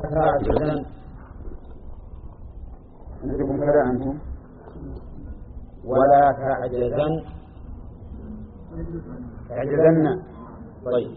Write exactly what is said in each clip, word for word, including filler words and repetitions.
تعجزن عندكم كذا عنهم ولا تعجزن تعجزن. طيب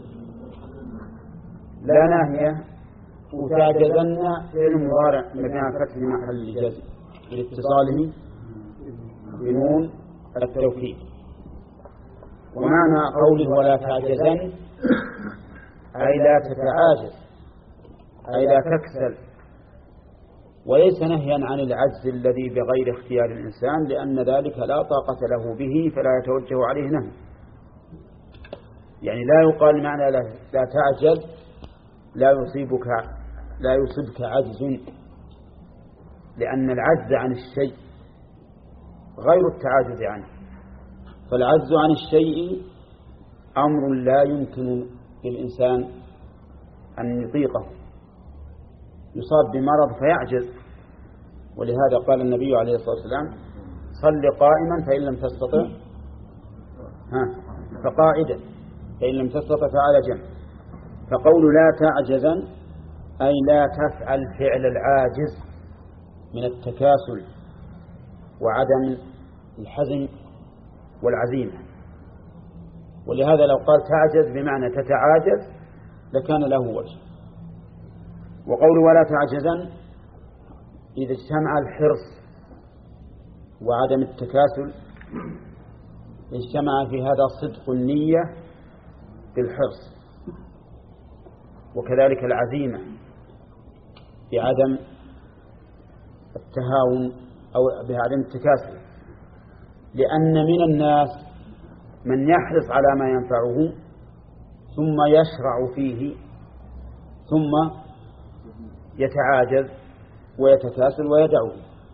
لا ناهية وتعجزن فعل مضارع مبني على الفتح في محل جزم لاتصاله بنون التوكيد. ومعنى قوله ولا تعجزن أي لا تتعاجز أي لا تكسل، وليس نهيا عن العجز الذي بغير اختيار الإنسان، لأن ذلك لا طاقة له به فلا يتوجه عليه نهي. يعني لا يقال معنى لا, لا تعجز لا يصيبك لا يصيبك عجز، لأن العجز عن الشيء غير التعاجز عنه. فالعجز عن الشيء أمر لا يمكن للإنسان أن يطيقه، يصاب بمرض فيعجز. ولهذا قال النبي عليه الصلاة والسلام صل قائما فإن لم تستطع ها فقاعدا فإن لم تستطع فعلى جنب. فقول لا تعجزا أي لا تفعل فعل العاجز من التكاسل وعدم الحزم والعزيمة. ولهذا لو قال تعجز بمعنى تتعاجز لكان له وجه. وقول ولا تعجزا إذا اجتمع الحرص وعدم التكاسل اجتمع في هذا صدق النية بالحرص، وكذلك العزيمة بعدم التهاون أو بعدم التكاسل. لأن من الناس من يحرص على ما ينفعه ثم يشرع فيه ثم يتعاجز ويتكاسل ويدعه،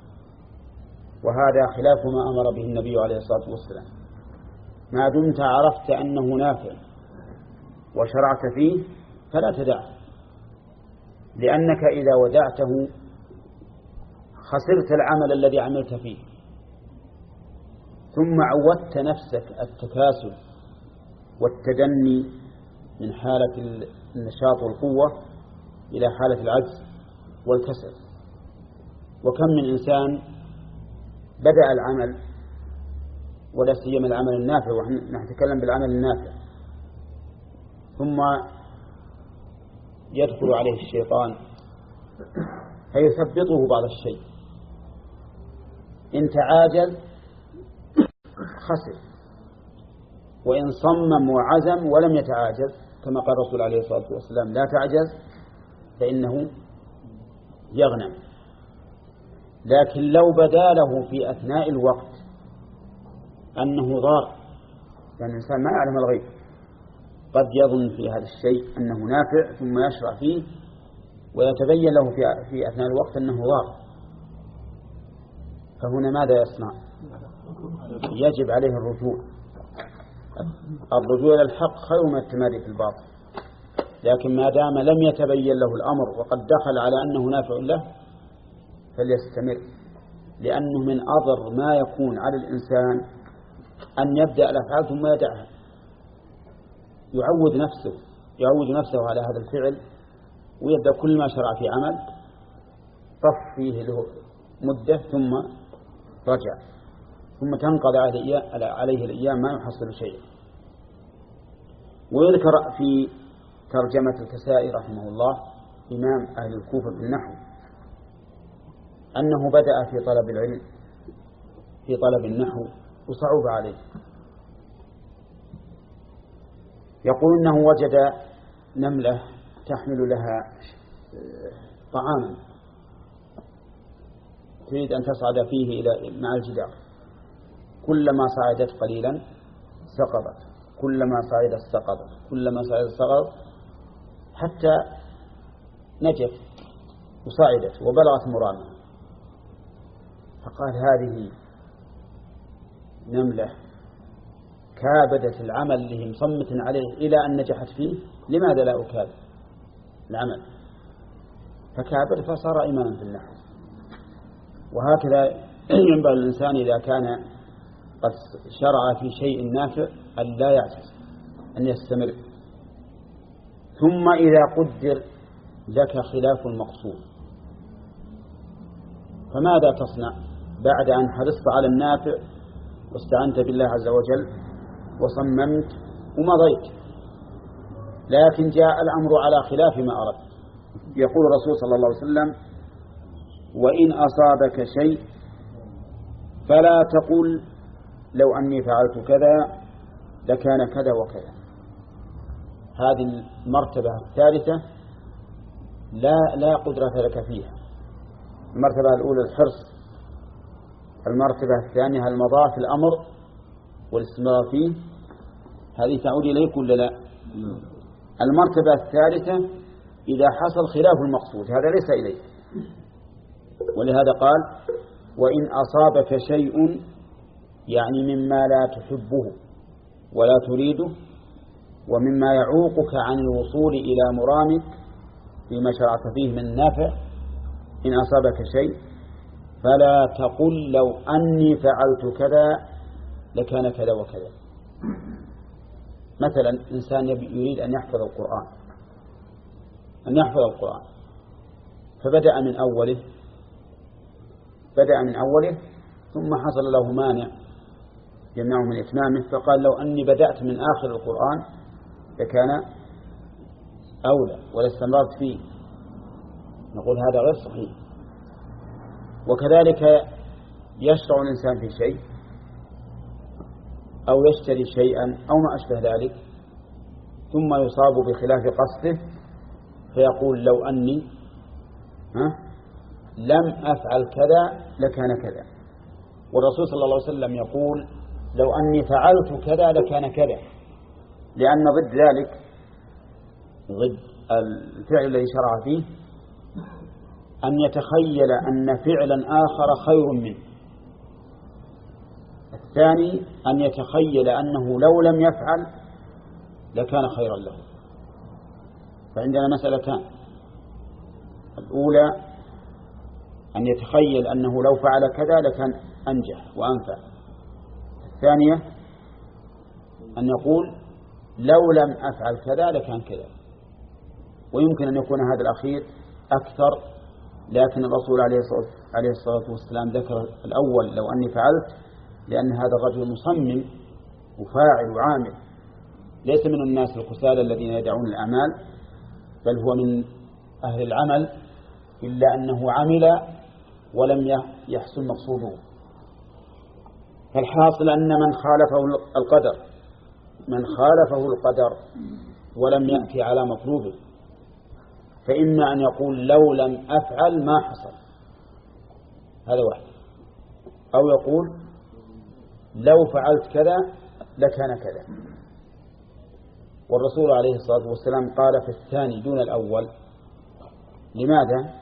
وهذا خلاف ما أمر به النبي عليه الصلاة والسلام. ما دمت عرفت أنه نافع وشرعت فيه فلا تدعه، لأنك إذا ودعته خسرت العمل الذي عملت فيه، ثم عودت نفسك التكاسل والتدني من حالة النشاط والقوة إلى حالة العجز والكسل. وكم من إنسان بدأ العمل ولا سيما العمل النافع، ونحن نتكلم بالعمل النافع، ثم يدخل عليه الشيطان فيثبطه بعض الشيء، إن تعاجز خسر، وإن صمم وعزم ولم يتعاجز كما قال الرسول عليه الصلاة والسلام لا تعجز فإنه يغنم. لكن لو بدا له في أثناء الوقت أنه ضار، لأن الإنسان ما يعلم الغيب، قد يظن في هذا الشيء أنه نافع ثم يشرع فيه ويتبين له في أثناء الوقت أنه ضار، فهنا ماذا يصنع؟ يجب عليه الرجوع. الرجوع إلى الحق خير من التمادي في الباطل، لكن ما دام لم يتبين له الأمر وقد دخل على أنه نافع له فليستمر، لأنه من أضر ما يكون على الإنسان أن يبدأ الأفعال ثم يدعها، يعود نفسه يعود نفسه على هذا الفعل، ويبدأ كل ما شرع في عمل طف فيه له مدة ثم رجع، ثم تنقضي عليه الأيام ما يحصل شيئا. ويذكر في ترجمة الكسائي رحمه الله إمام أهل الكوفة بالنحو أنه بدأ في طلب العلم في طلب النحو وصعب عليه. يقول إنه وجد نملة تحمل لها طعاما تريد أن تصعد فيه إلى مع الجدار، كلما صعدت قليلا سقطت، كلما صعدت سقطت، كلما صعدت سقطت، حتى نجت وصعدت وبلغت مرامها. فقال هذه نملة كابدت العمل اللي مصمت عليه إلى أن نجحت فيه، لماذا لا أكابد العمل؟ فكابد فصار إماما في النحو. وهكذا ينبغي الإنسان إذا كان قد شرع في شيء نافع أن لا يعجز، أن يستمر. ثم إذا قدر لك خلاف المقصود، فماذا تصنع بعد أن حرصت على النافع واستعنت بالله عز وجل وصممت ومضيت، لكن جاء الأمر على خلاف ما أردت؟ يقول الرسول صلى الله عليه وسلم: وإن أصابك شيء فلا تقل لو أني فعلت كذا لكان كذا وكذا. هذه المرتبة الثالثة لا لا قدرة لك فيها. المرتبة الأولى الحرص، المرتبة الثانية المضاء في الأمر والاستمرار فيه، هذه تعود إليك ولا لا؟ المرتبة الثالثة إذا حصل خلاف المقصود، هذا ليس إليك. ولهذا قال: وإن أصابك شيء، يعني مما لا تحبه ولا تريده ومما يعوقك عن الوصول إلى مرامك فيما شرعت فيه من نافع، إن أصابك شيء فلا تقل لو أني فعلت كذا لكان كذا وكذا. مثلا إنسان يريد أن يحفظ القرآن أن يحفظ القرآن فبدأ من أوله بدأ من أوله ثم حصل له مانع يمنعه من إتمامه، فقال: لو أني بدأت من آخر القرآن لكان أولى ولا استمرت فيه. نقول هذا غير صحيح. وكذلك يشرع الإنسان في شيء أو يشتري شيئا أو ما أشبه ذلك ثم يصاب بخلاف قصده فيقول: لو أني ها لم أفعل كذا لكان كذا. والرسول صلى الله عليه وسلم يقول: لو أني فعلت كذا لكان كذا، لأن ضد ذلك، ضد الفعل الذي شرع فيه، أن يتخيل أن فعلا آخر خير منه. الثاني أن يتخيل أنه لو لم يفعل لكان خيرا له. فعندنا مسألتان: الأولى أن يتخيل أنه لو فعل كذا لكان أنجح وأنفع. الثانية أن يقول: لو لم أفعل كذا لكان كذا. ويمكن أن يكون هذا الأخير أكثر، لكن الرسول عليه الصلاة والسلام ذكر الأول: لو أني فعلت، لأن هذا الرجل مصمم وفاعل وعامل، ليس من الناس الكسالى الذين يدعون الأعمال، بل هو من أهل العمل، إلا أنه عمل ولم يحصل مقصوده. فالحاصل أن من خالفه القدر من خالفه القدر ولم يأتي على مطلوبه، فإما أن يقول: لو لم أفعل ما حصل، هذا واحد، أو يقول: لو فعلت كذا لكان كذا. والرسول عليه الصلاة والسلام قال في الثاني دون الأول. لماذا؟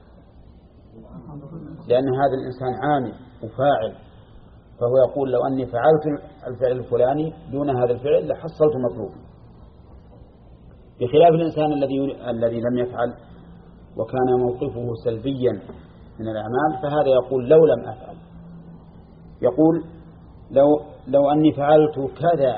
لأن هذا الإنسان عامل وفاعل، فهو يقول: لو أني فعلت الفعل الفلاني دون هذا الفعل لحصلت مطلوب، بخلاف الإنسان الذي الذي لم يفعل وكان موقفه سلبيا من الأعمال، فهذا يقول: لو لم أفعل. يقول: لو لو أني فعلت كذا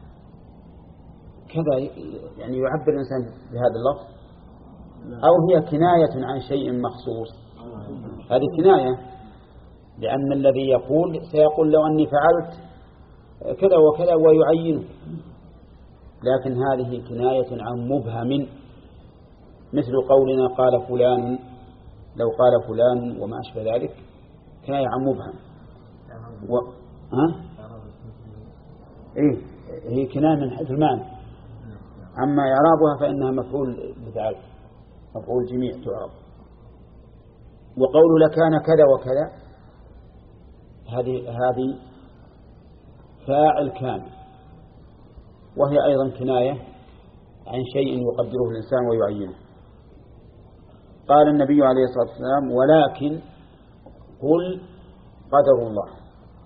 كذا، يعني يعبر الإنسان بهذا اللفظ، أو هي كناية عن شيء مخصوص. هذه كناية، لأن الذي يقول سيقول: لو أني فعلت كذا وكذا ويعينه، لكن هذه كناية عن مبهم، مثل قولنا قال فلان، لو قال فلان وما أشبه ذلك، كناية عن مبهم. و... ها؟ إيه؟ هي كناية من حيث المعنى، أما إعرابها فإنها مفعول بفعل، مفعول جميع تعرب. وقول لكان كذا وكذا، هذه هذه فاعل كامل، وهي أيضا كناية عن شيء يقدره الإنسان ويعينه. قال النبي عليه الصلاة والسلام: ولكن قل قدر الله.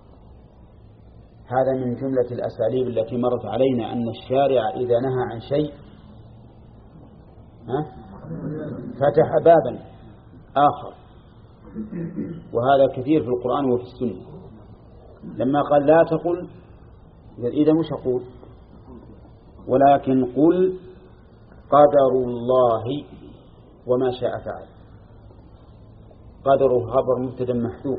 هذا من جملة الأساليب التي مرت علينا، أن الشارع إذا نهى عن شيء ها فتح بابا آخر، وهذا كثير في القرآن وفي السنة. لما قال: لا تقل، إذا مش أقول، ولكن قل قدر الله وما شاء فعل. قدره خبر مبتدأ محذوف،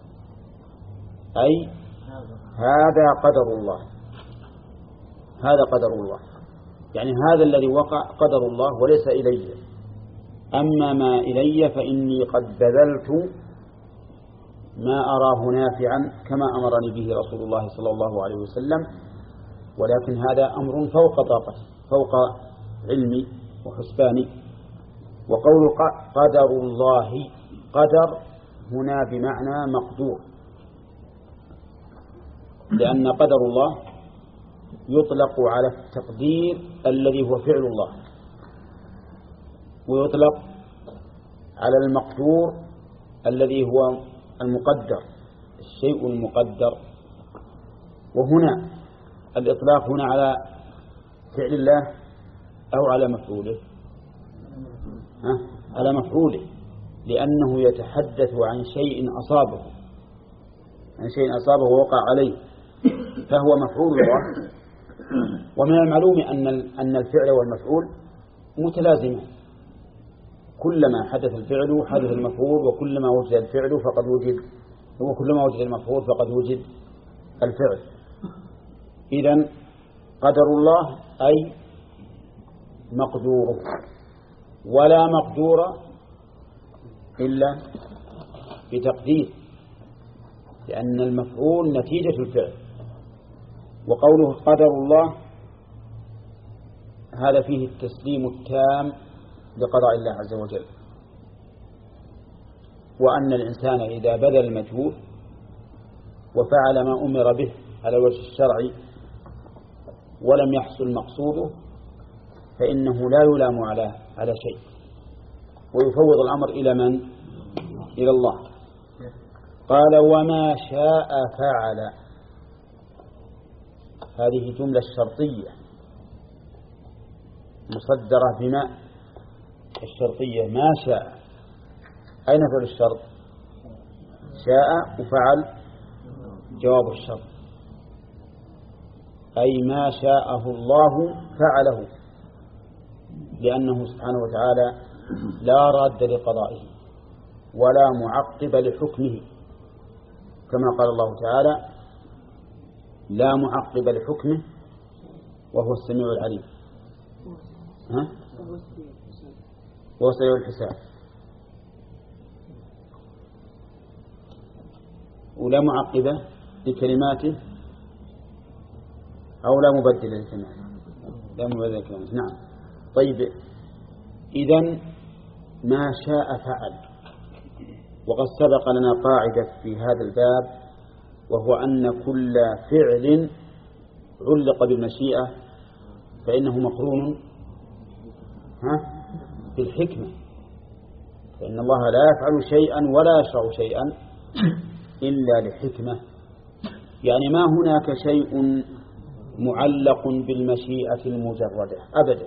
أي هذا قدر الله، هذا قدر الله، يعني هذا الذي وقع قدر الله وليس إلي. أما ما إلي فإني قد بذلت ما أراه نافعا كما أمرني به رسول الله صلى الله عليه وسلم، ولكن هذا أمر فوق طاقتي، فوق علمي وحسباني. وقول قدر الله، قدر هنا بمعنى مقدور، لأن قدر الله يطلق على التقدير الذي هو فعل الله، ويطلق على المقدور الذي هو المقدر، الشيء المقدر. وهنا الإطلاق هنا على فعل الله أو على مفعوله؟ ها؟ على مفعوله، لأنه يتحدث عن شيء أصابه، عن شيء أصابه ووقع عليه، فهو مفعول الله. ومن المعلوم أن أن الفعل والمفعول متلازمان، كلما حدث الفعل حدث المفعول، وكلما وجد الفعل فقد وجد، وكلما وجد المفعول فقد وجد الفعل. إذن قدر الله أي مقدوره، ولا مقدور إلا بتقدير، لأن المفعول نتيجة الفعل. وقوله قدر الله هذا فيه التسليم التام لقضاء الله عز وجل، وأن الإنسان إذا بذل المجهود وفعل ما أمر به على الوجه الشرعي ولم يحصل مقصوده فإنه لا يلام على على شيء، ويفوض الأمر إلى من؟ إلى الله. قال وما شاء فعل، هذه جملة شرطية مصدرة بما الشرطية، ما شاء. أين فعل الشرط؟ شاء وفعل جواب الشرط، أي ما شاءه الله فعله، لأنه سبحانه وتعالى لا راد لقضائه ولا معقب لحكمه، كما قال الله تعالى لا معقب لحكمه وهو السميع العليم، ها؟ وهو سريع الحساب. ولا معقبة لكلماته أو لا مبدل لكلماته، لا مبدل لكلماته. نعم. طيب، إذن ما شاء فعل. وقد سبق لنا قاعدة في هذا الباب، وهو أن كل فعل علق بالمشيئة فإنه مقرون ها بالحكمة، فإن الله لا يفعل شيئا ولا يشرع شيئا إلا لحكمة. يعني ما هناك شيء معلق بالمشيئة المجردة أبدا،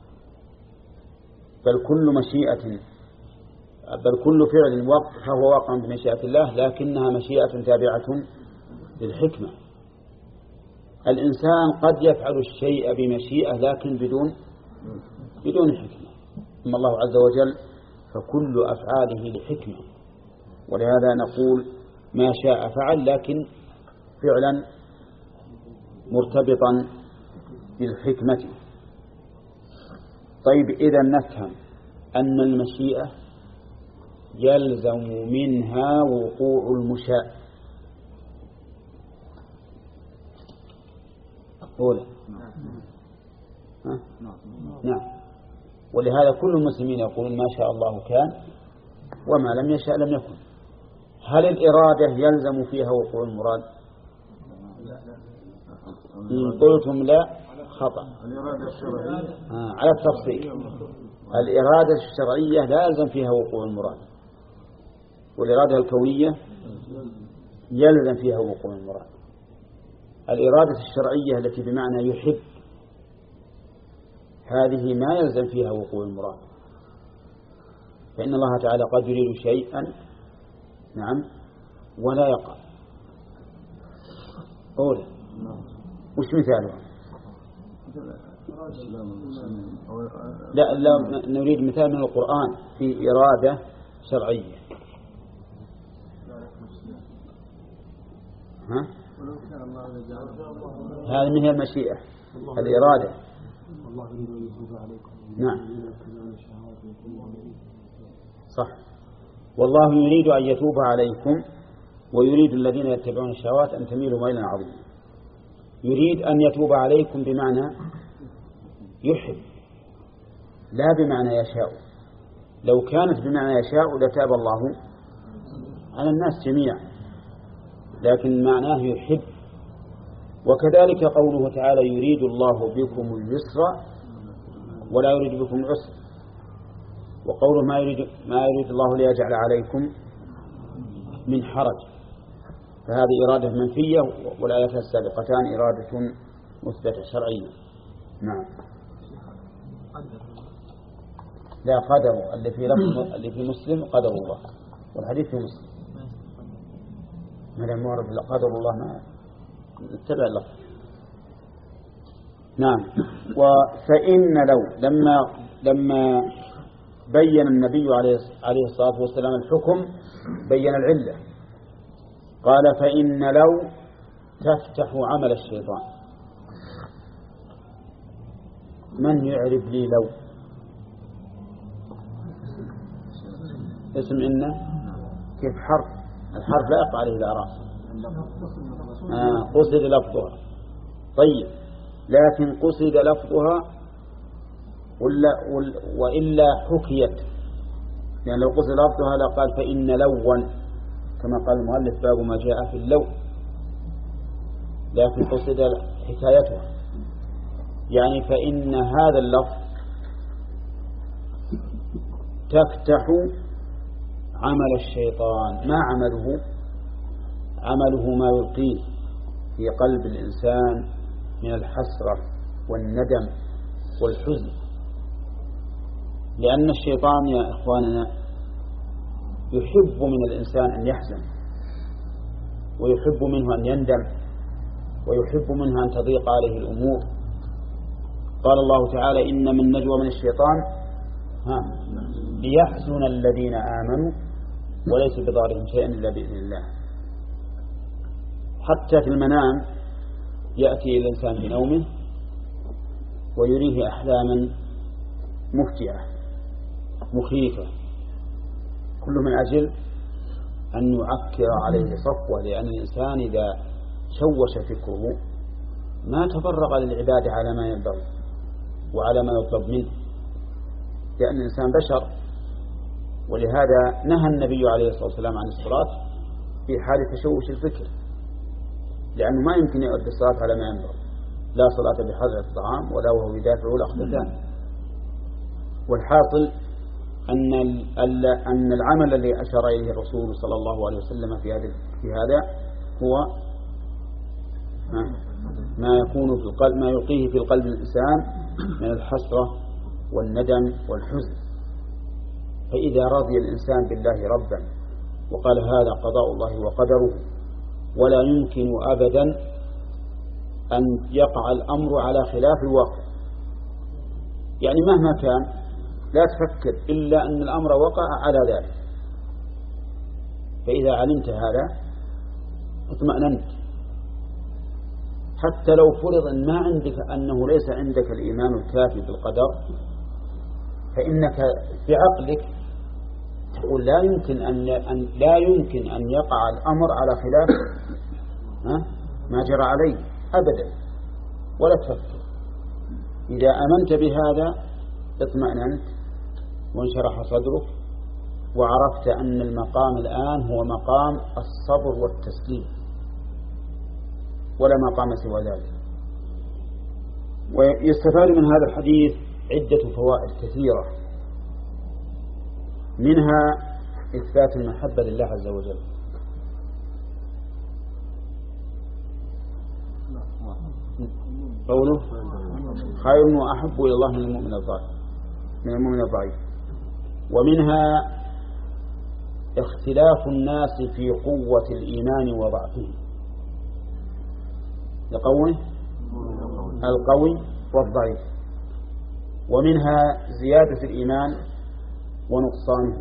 بل كل مشيئة بل كل فعل فهو واقع بمشيئة الله، لكنها مشيئة تابعة للحكمة. الإنسان قد يفعل الشيء بمشيئة لكن بدون بدون حكمة، أما الله عز وجل فكل أفعاله لحكمة، ولهذا نقول ما شاء فعل، لكن فعلا مرتبطا بالحكمة. طيب، إذا نفهم أن المشيئة يلزم منها وقوع المشاء. أولا نعم. ولهذا كل المسلمين يقولون ما شاء الله كان وما لم يشاء لم يكن. هل الإرادة يلزم فيها وقوع المراد؟ إن قلتم لا خطأ. آه على التفصيل، الإرادة الشرعية لا يلزم فيها وقوع المراد، والإرادة الكونية يلزم فيها وقوع المراد. الإرادة الشرعية التي بمعنى يحب هذه ما يلزم فيها وقوع المراد، فإن الله تعالى قد يريد شيئا نعم ولا يقع. أولا وش مثاله؟ لا, لا نريد مثال من القرآن في إرادة شرعية. ها؟ هذه هي المشيئة الإرادة. نعم صح. والله يريد أن يتوب عليكم ويريد الذين يتبعون الشهوات أن تميلوا ميلا عظيما. يريد أن يتوب عليكم بمعنى يحب، لا بمعنى يشاء. لو كانت بمعنى يشاء لتاب الله على الناس جميعا، لكن معناه يحب. وكذلك قوله تعالى يريد الله بكم اليسر ولا يريد بكم العسر، وقوله ما يريد, ما يريد الله ليجعل عليكم من حرج، فهذه إرادة منفية، والآيات السابقتان إرادة مثبتة شرعية. نعم. لا قدر اللي في لفظ اللي في مسلم قدر الله، والحديث في مسلم ما دام ورد قدر الله ما نتبع اللفظ. نعم. وفإن لو لما لما بين النبي عليه الصلاة والسلام الحكم بين العلة، قال فإن لو تفتح عمل الشيطان. من يعرف لي لو؟ اسم إن كيف حرف؟ الحرف لا يقع عليه الإعراب. آه قصد لفظها. طيب لكن قصد لفظها ولا وإلا حكيت، يعني لو قصد لفظها لقال فإن لون كما قال المؤلف باب ما جاء في اللون، لكن قصد حكايتها، يعني فإن هذا اللفظ تفتح عمل الشيطان. ما عمله؟ عمله ما يلقيه في قلب الإنسان من الحسرة والندم والحزن، لأن الشيطان يا إخواننا يحب من الإنسان أن يحزن، ويحب منه أن يندم، ويحب منه أن تضيق عليه الأمور. قال الله تعالى إن من نجوى من الشيطان ها ليحزن الذين آمنوا وليس بضارهم شيئا إلا بإذن الله. حتى في المنام يأتي الإنسان في نومه ويريه أحلاما مفجعة مخيفة، كل من أجل أن يعكر عليه صفوة، لأن الإنسان إذا شوش فكره ما تفرغ للعبادة على ما ينبغي وعلى ما يطلب منه، لأن الإنسان بشر. ولهذا نهى النبي عليه الصلاة والسلام عن الصلاة في حال تشوش الفكر، لأنه ما يمكن يؤدي الصلاة على ما ينبغي، لا صلاة بحضرة الطعام ولا وهو يدافع الأخدتان. والحاصل أن أن العمل الذي أشار إليه الرسول صلى الله عليه وسلم في هذا في هذا هو ما يكون في القلب، ما يلقيه في القلب الإنسان من الحسرة والندم والحزن. فإذا رضي الإنسان بالله ربا وقال هذا قضاء الله وقدره ولا يمكن أبدا أن يقع الأمر على خلاف الواقع، يعني مهما كان لا تفكر إلا أن الأمر وقع على ذلك. فإذا علمت هذا اطمأننت، حتى لو فرض أن ما عندك أنه ليس عندك الإيمان الكافي بالقدر، فإنك بعقلك تقول لا يمكن أن لا يمكن أن يقع الأمر على خلاف ما جرى عليه أبدا، ولا تفكر. إذا أمنت بهذا اطمأننت وانشرح صدرك، وعرفت أن المقام الآن هو مقام الصبر والتسليم ولا مقام سوى ذلك. ويستفاد من هذا الحديث عدة فوائد كثيرة، منها إثبات المحبة لله عز وجل، قوله خير وأحب إلى الله من المؤمن الضعيف من المؤمن الضعيف. ومنها اختلاف الناس في قوة الإيمان وضعفه، لقوله القوي والضعيف. ومنها زيادة الإيمان ونقصانه.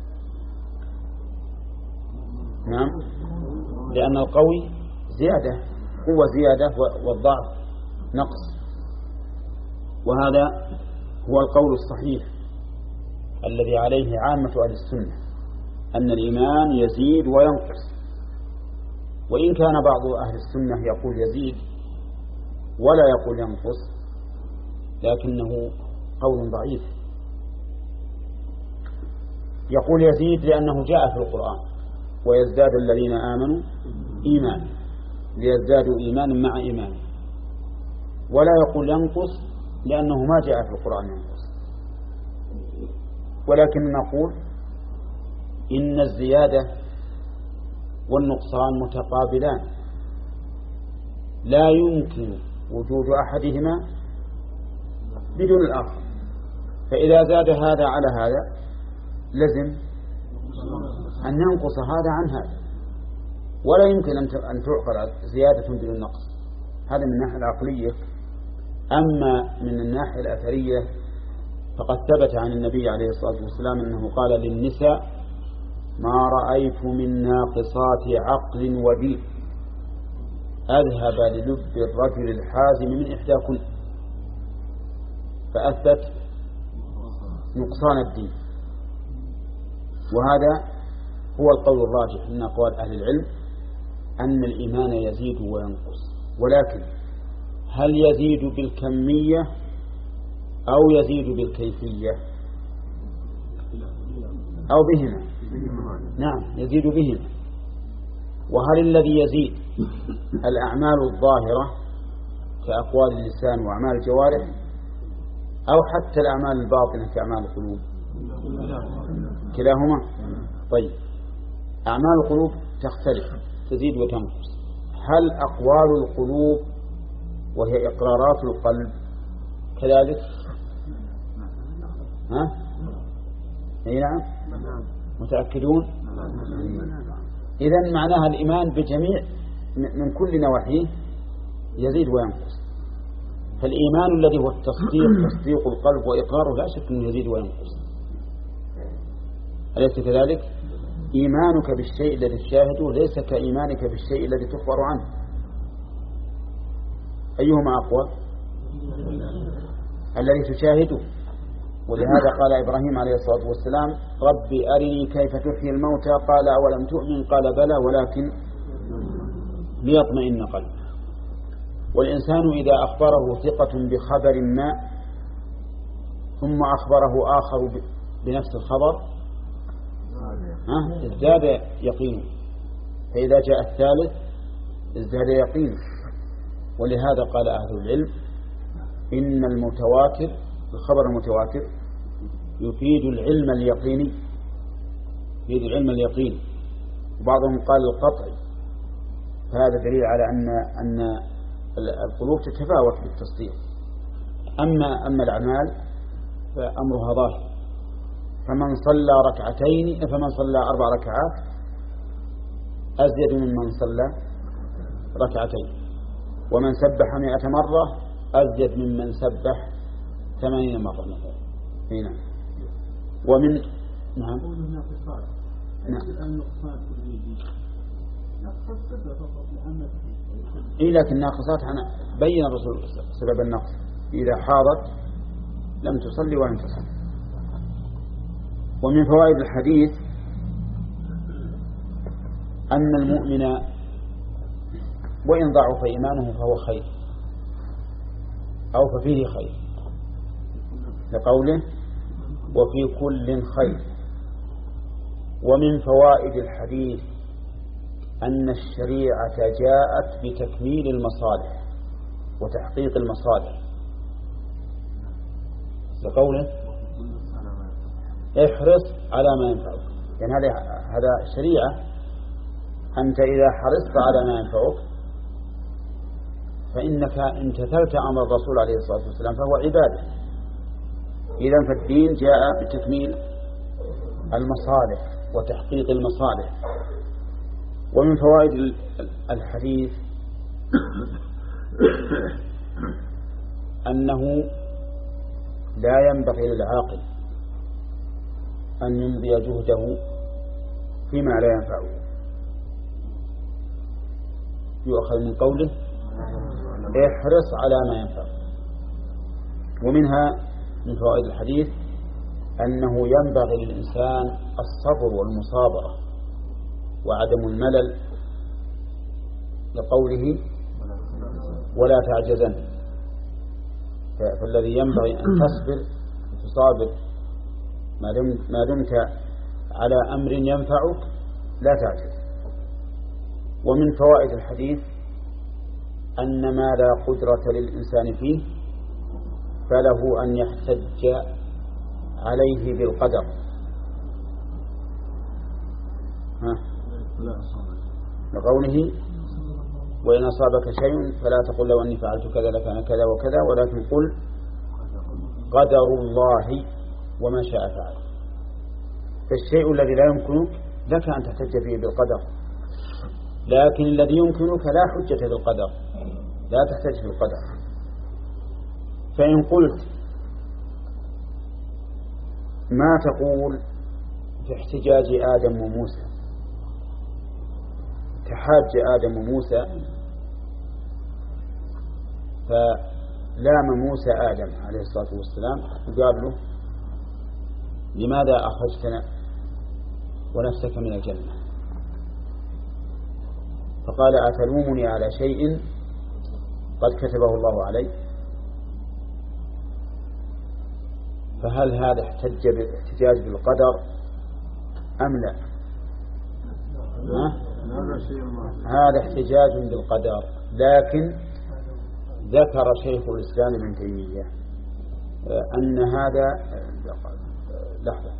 نعم، لأن القوي زيادة، قوة زيادة، والضعف نقص. وهذا هو القول الصحيح الذي عليه عامة أهل السنة، أن الإيمان يزيد وينقص. وإن كان بعض أهل السنة يقول يزيد ولا يقول ينقص، لكنه قول ضعيف. يقول يزيد لأنه جاء في القرآن: ويزداد الذين آمنوا إيمانا، ليزدادوا إيمانا مع إيمان. ولا يقول ينقص لأنه ما جاء في القرآن ينقص. ولكن نقول إن الزيادة والنقصان متقابلان، لا يمكن وجود أحدهما بدون الآخر. فإذا زاد هذا على هذا لزم أن ينقص هذا عن هذا، ولا يمكن أن تعقل زيادة بدون نقص. هذا من الناحية العقلية. أما من الناحية الأثرية فقد ثبت عن النبي عليه الصلاة والسلام أنه قال للنساء: ما رأيت من ناقصات عقل ودين أذهب للب الرجل الحازم من إحداكن. فأثبت نقصان الدين. وهذا هو القول الراجح من أقوال أهل العلم، أن الإيمان يزيد وينقص. ولكن هل يزيد بالكمية أو يزيد بالكيفية أو بهما؟ نعم، يزيد بهما. وهل الذي يزيد الأعمال الظاهرة كأقوال اللسان وأعمال الجوارح، أو حتى الأعمال الباطنة كأعمال القلوب؟ كلاهما. طيب، أعمال القلوب تختلف، تزيد وتنقص. هل أقوال القلوب وهي إقرارات القلب كذلك؟ ها؟ أي نعم، متأكدون؟ إذن معناها الإيمان بجميع من كل نواحيه يزيد وينقص. فالإيمان الذي هو التصديق، تصديق القلب وإقراره، لا شك أنه يزيد وينقص، أليس كذلك؟ إيمانك بالشيء الذي تشاهده ليس كإيمانك بالشيء الذي تخبر عنه. أيهما أقوى؟ الذي تشاهده. ولهذا قال إبراهيم عليه الصلاة والسلام: ربي أرني كيف تحيي الموتى، قال أولم تؤمن؟ قال بلى ولكن ليطمئن قلبي. والإنسان إذا أخبره ثقة بخبر ما ثم أخبره آخر بنفس الخبر ازداد يقينه، فإذا جاء الثالث ازداد يقينه. ولهذا قال أهل العلم: إن المتواتر، الخبر المتواتر، يفيد العلم اليقيني، يفيد العلم اليقيني. وبعضهم قال القطعي. فهذا دليل على أن أن القلوب تتفاوت بالتصديق. أما أما الأعمال فأمرها ظاهر. فمن صلى ركعتين فمن صلى أربع ركعات أزيد ممن صلى ركعتين، ومن سبح مئة مرة أزيد ممن سبح ثمانين مرة مثلا. هنا ومن نعم نعم إيه، لكن ناقصات بين الرسول سبب النقص: إذا حاضت لم تصلي ولم تصلي. ومن فوائد الحديث أن المؤمن وإن ضعف إيمانه فهو خير، أو ففيه خير، لقوله: وفي كل خير. ومن فوائد الحديث أن الشريعة جاءت بتكميل المصالح وتحقيق المصالح، لقوله: احرص على ما ينفعك. يعني هذا هذا شريعة. أنت إذا حرصت على ما ينفعك فإنك امتثلت أمر الرسول عليه الصلاة والسلام فهو عبادة. إذن فالدين جاء بتكميل المصالح وتحقيق المصالح. ومن فوائد الحديث أنه لا ينبغي للعاقل أن يمضي جهده فيما لا ينفعه. يؤخذ من قوله احرص على ما ينفع. ومنها من فوائد الحديث أنه ينبغي للإنسان الصبر والمصابرة وعدم الملل، لقوله ولا تعجزن. فالذي ينبغي أن تصبر تصابر ما دمت على أمر ينفعك، لا تعجز. ومن فوائد الحديث أن ما لا قدرة للإنسان فيه فله أن يحتج عليه بالقدر. ها؟ لقوله وإن أصابك شيء فلا تقل لو أني فعلت كذا لكان كذا وكذا، ولكن قل قدر الله وما شاء فعل. فالشيء الذي لا يمكنك لك أن تحتج فيه بالقدر، لكن الذي يمكنك لا حجة بالقدر، لا تحتج بالقدر. فإن قلت ما تقول في احتجاج آدم وموسى؟ تحاج آدم وموسى فلام موسى آدم عليه الصلاة والسلام وقال له لماذا أخرجتنا ونفسك من الجنة؟ فقال أتلومني على شيء قد كتبه الله علي؟ فهل هذا احتج بالاحتجاج بالقدر أم لا؟ هذا احتجاج بالقدر، لكن ذكر شيخ الإسلام ابن تيمية أن هذا لحظة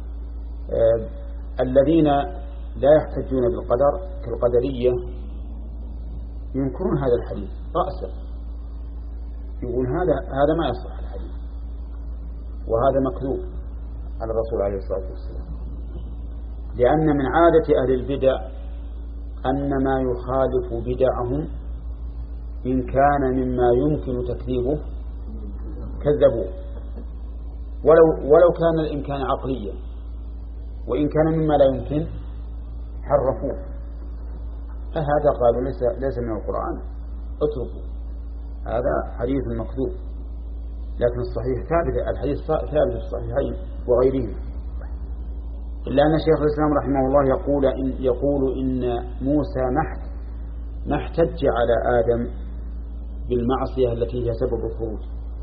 الذين لا يحتجون بالقدر كالقدرية ينكرون هذا الحديث رأسا، يقول هذا هذا ما يصح الحديث، وهذا مكذوب على الرسول عليه الصلاة والسلام، لأن من عادة أهل البدع أن ما يخالف بدعهم إن كان مما يمكن تكذيبه كذبوه، ولو ولو كان الإمكان عقليا، وإن كان مما لا يمكن حرفوه. فهذا قالوا ليس ليس من القرآن، اتركوا، هذا حديث مكذوب. لكن الصحيح ثابت، الحديث ثابت في الصحيحين وغيرهما. إلا أن شيخ الإسلام رحمه الله يقول إن يقول إن موسى محت ما احتج على آدم بالمعصية التي هي سبب الخروج،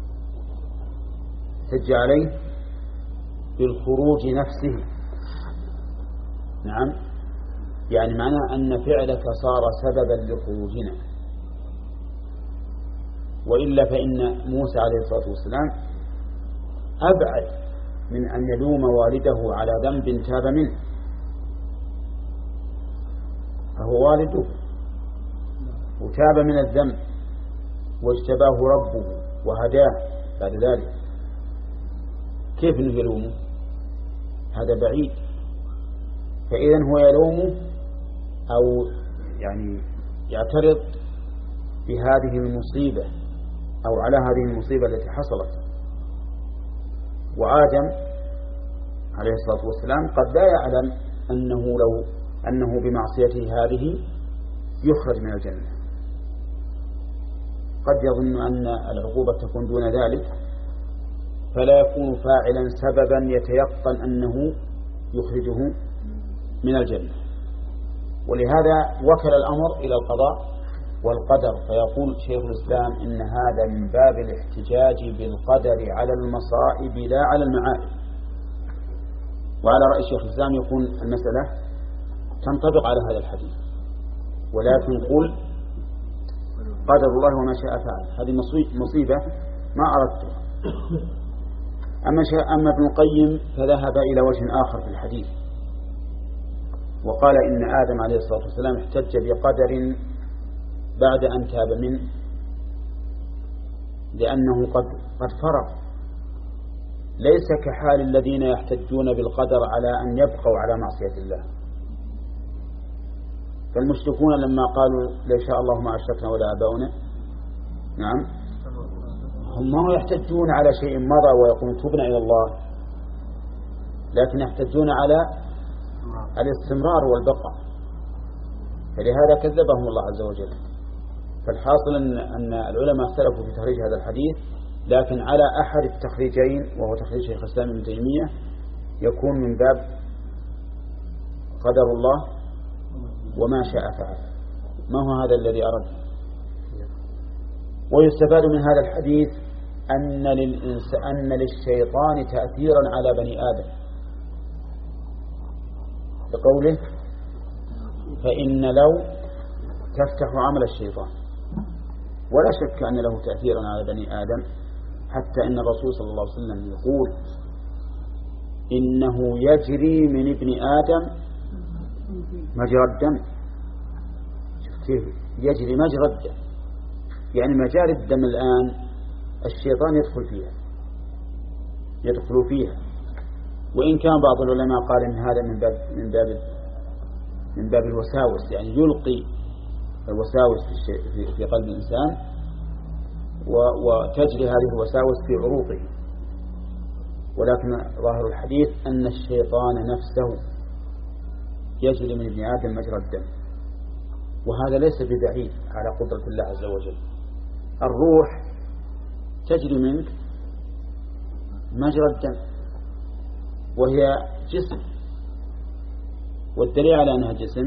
احتج عليه بالخروج نفسه. نعم، يعني معناه أن فعلك صار سببا لخروجنا، وإلا فإن موسى عليه الصلاة والسلام أبعد من أن يلوم والده على ذنب تاب منه، فهو والده وتاب من الذنب واجتباه ربه وهداه بعد ذلك، كيف يلومه؟ هذا بعيد. فإذن هو يلومه أو يعني يعترض بهذه المصيبة أو على هذه المصيبة التي حصلت. وآدم عليه الصلاة والسلام قد لا يعلم أنه لو أنه بمعصيته هذه يخرج من الجنة، قد يظن أن العقوبة تكون دون ذلك، فلا يكون فاعلا سببا يتيقن أنه يخرجه من الجنة. ولهذا وكل الأمر إلى القضاء والقدر. فيقول شيخ الإسلام إن هذا من باب الاحتجاج بالقدر على المصائب لا على المعائب. وعلى رأي شيخ الإسلام يكون المسألة تنطبق على هذا الحديث، ولكن قل قدر الله وما شاء فعل، هذه مصيبة ما أردتها. أما, أما ابن القيم فذهب إلى وجه آخر في الحديث، وقال إن آدم عليه الصلاة والسلام احتج بقدر بعد أن تاب منه، لأنه قد قد فرغ، ليس كحال الذين يحتجون بالقدر على أن يبقوا على معصية الله. فالمشركون لما قالوا لا شاء الله ما أشركنا ولا آباؤنا، نعم، هم ما يحتجون على شيء مضى ويقولون تبنا إلى الله، لكن يحتجون على الاستمرار والبقاء، فلهذا كذبهم الله عز وجل. فالحاصل أن, أن العلماء اختلفوا في تخريج هذا الحديث، لكن على أحد التخريجين وهو تخريج شيخ الإسلام ابن تيمية يكون من باب قدر الله وما شاء فعل. ما هو هذا الذي أردت؟ ويستفاد من هذا الحديث أن للإنس أن للشيطان تأثيرا على بني آدم، بقوله فإن لو تفتح عمل الشيطان. ولا شك أن له تأثيرا على بني آدم، حتى إن الرسول صلى الله عليه وسلم يقول إنه يجري من ابن آدم مجرى الدم. كيف يجري مجرى الدم؟ يعني مجاري الدم الآن الشيطان يدخل فيها يدخل فيها وإن كان بعض العلماء قال إن هذا من باب من باب من باب الوساوس، يعني يلقي الوساوس في في قلب الإنسان وتجري هذه الوساوس في عروقه. ولكن ظاهر الحديث أن الشيطان نفسه يجري من ابن آدم مجرى الدم، وهذا ليس ببعيد على قدرة الله عز وجل. الروح تجري منك مجرى الدم وهي جسم، والدليل على أنها جسم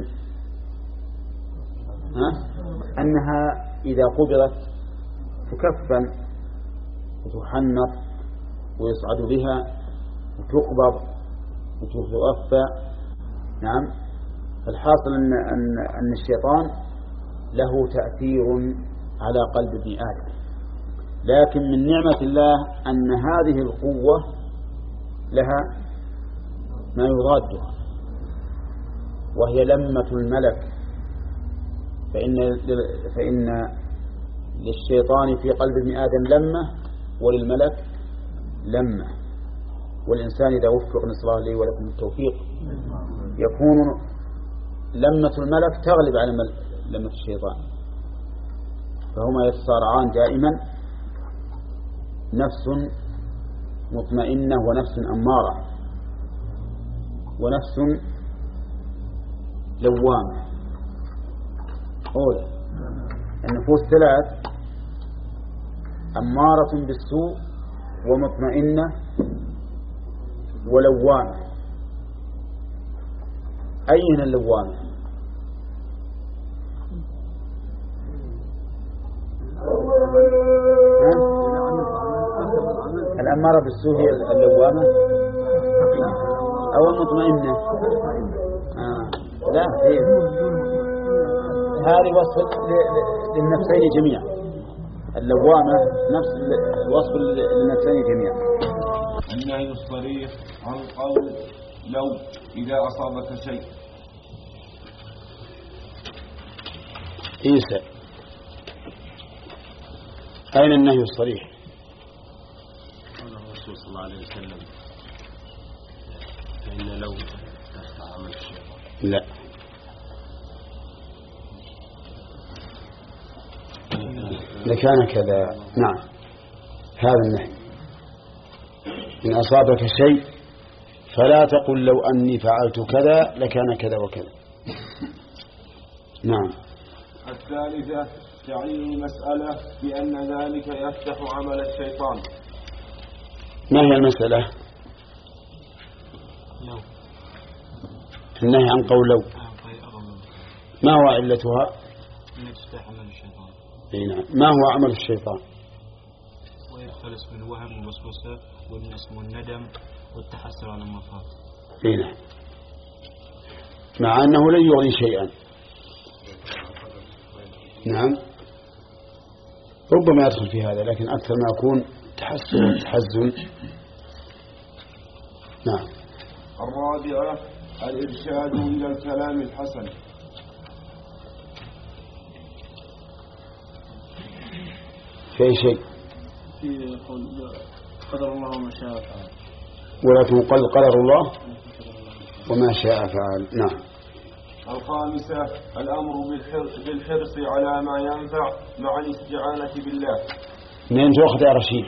ها؟ أنها إذا قبضت تكفن وتحنط ويصعد بها وتقبض وتوفى. نعم. فالحاصل أن, أن, أن الشيطان له تأثير على قلب ابن آدم، لكن من نعمة الله أن هذه القوة لها ما يضادها، وهي لمة الملك. فإن, فإن للشيطان في قلب ابن آدم لمة وللملك لمة، والإنسان إذا وفق نسأل الله لي ولكم التوفيق يكون لمة الملك تغلب على لمة الشيطان، فهما يتصارعان دائما، نفس مطمئنة ونفس أمارة ونفس لوامة. أولا النفوس ثلاث: أمارة بالسوء ومطمئنة ولوامة. أين اللوامة؟ الأمارة بالسوء هي اللوامة أو المطمئنة؟ آه. لا، هي هذه وصف للنفسين جميعا. اللوامة نفس الوصف للنفسين جميعا. النهي الصريح عن قول لو إذا أصابك شيء. عيسى، أين النهي الصريح؟ قال الرسول صلى الله عليه وسلم فإن لو تفتح عمل الشيطان. لا، لكان كذا. نعم، هذا النهي. إن أصابك شيء فلا تقل لو أني فعلت كذا لكان كذا وكذا. نعم. الثالثة تعيين المسألة بأن ذلك يفتح عمل الشيطان. ما هي المسألة؟ لو. النهي عن قول لو، ما هو علتها؟ أن تفتح عمل الشيطان. نعم. ما هو عمل الشيطان؟ ويدخل اسم الوهم والوسوسة والاسم والندم والتحسر على ما فات. نعم، مع أنه لن يغني شيئا. نعم، ربما يدخل في هذا، لكن أكثر ما يكون تحسن وتحزن. نعم. الرابعة الإرشاد إلى الكلام الحسن. في شيء في قول قدر الله وما شاء فعل، ولكن قل قدر الله وما شاء فعل. نعم. الخامسة الأمر بالحرص على ما ينفع مع الاستعانة بالله. منين تأخذ يا رشيد؟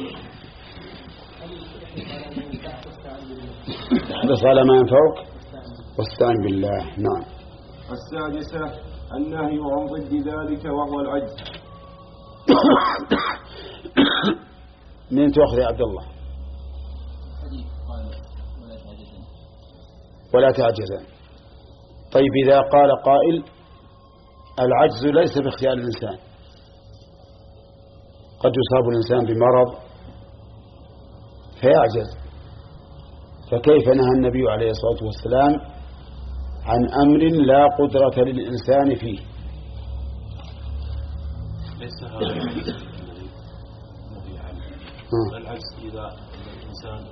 احرص على ما ينفعك واستعن بالله. نعم. السادسة النهي عن ضد ذلك وهو العجز. منين تأخذ يا عبد الله؟ ولا تعجزن. طيب إذا قال قائل العجز ليس باختيار الإنسان، قد يصاب الإنسان بمرض فيعجز، فكيف نهى النبي عليه الصلاة والسلام عن أمر لا قدرة للإنسان فيه؟ ليس هذا النهي عنه. العجز إذا الإنسان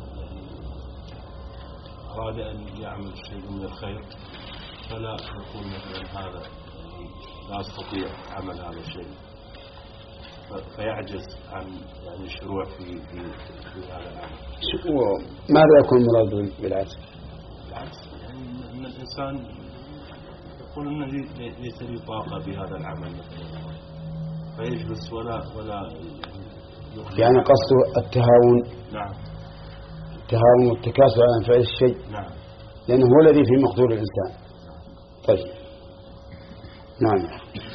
أراد أن يعمل شيء من الخير فلا يكون مثلا هذا لا أستطيع عمل هذا الشيء فيعجز عن يعني الشروع في في, في هذا العمل. ماذا يكون مراد بالعجز؟ العجز يعني أن الإنسان يقول أنه ليس لي طاقة بهذا العمل مثلا فيجلس ولا ولا يعني قصده التهاون. نعم. التهاون والتكاسل على فعل الشيء. نعم. لأنه هو الذي في مقدور الإنسان. طيب. نعم.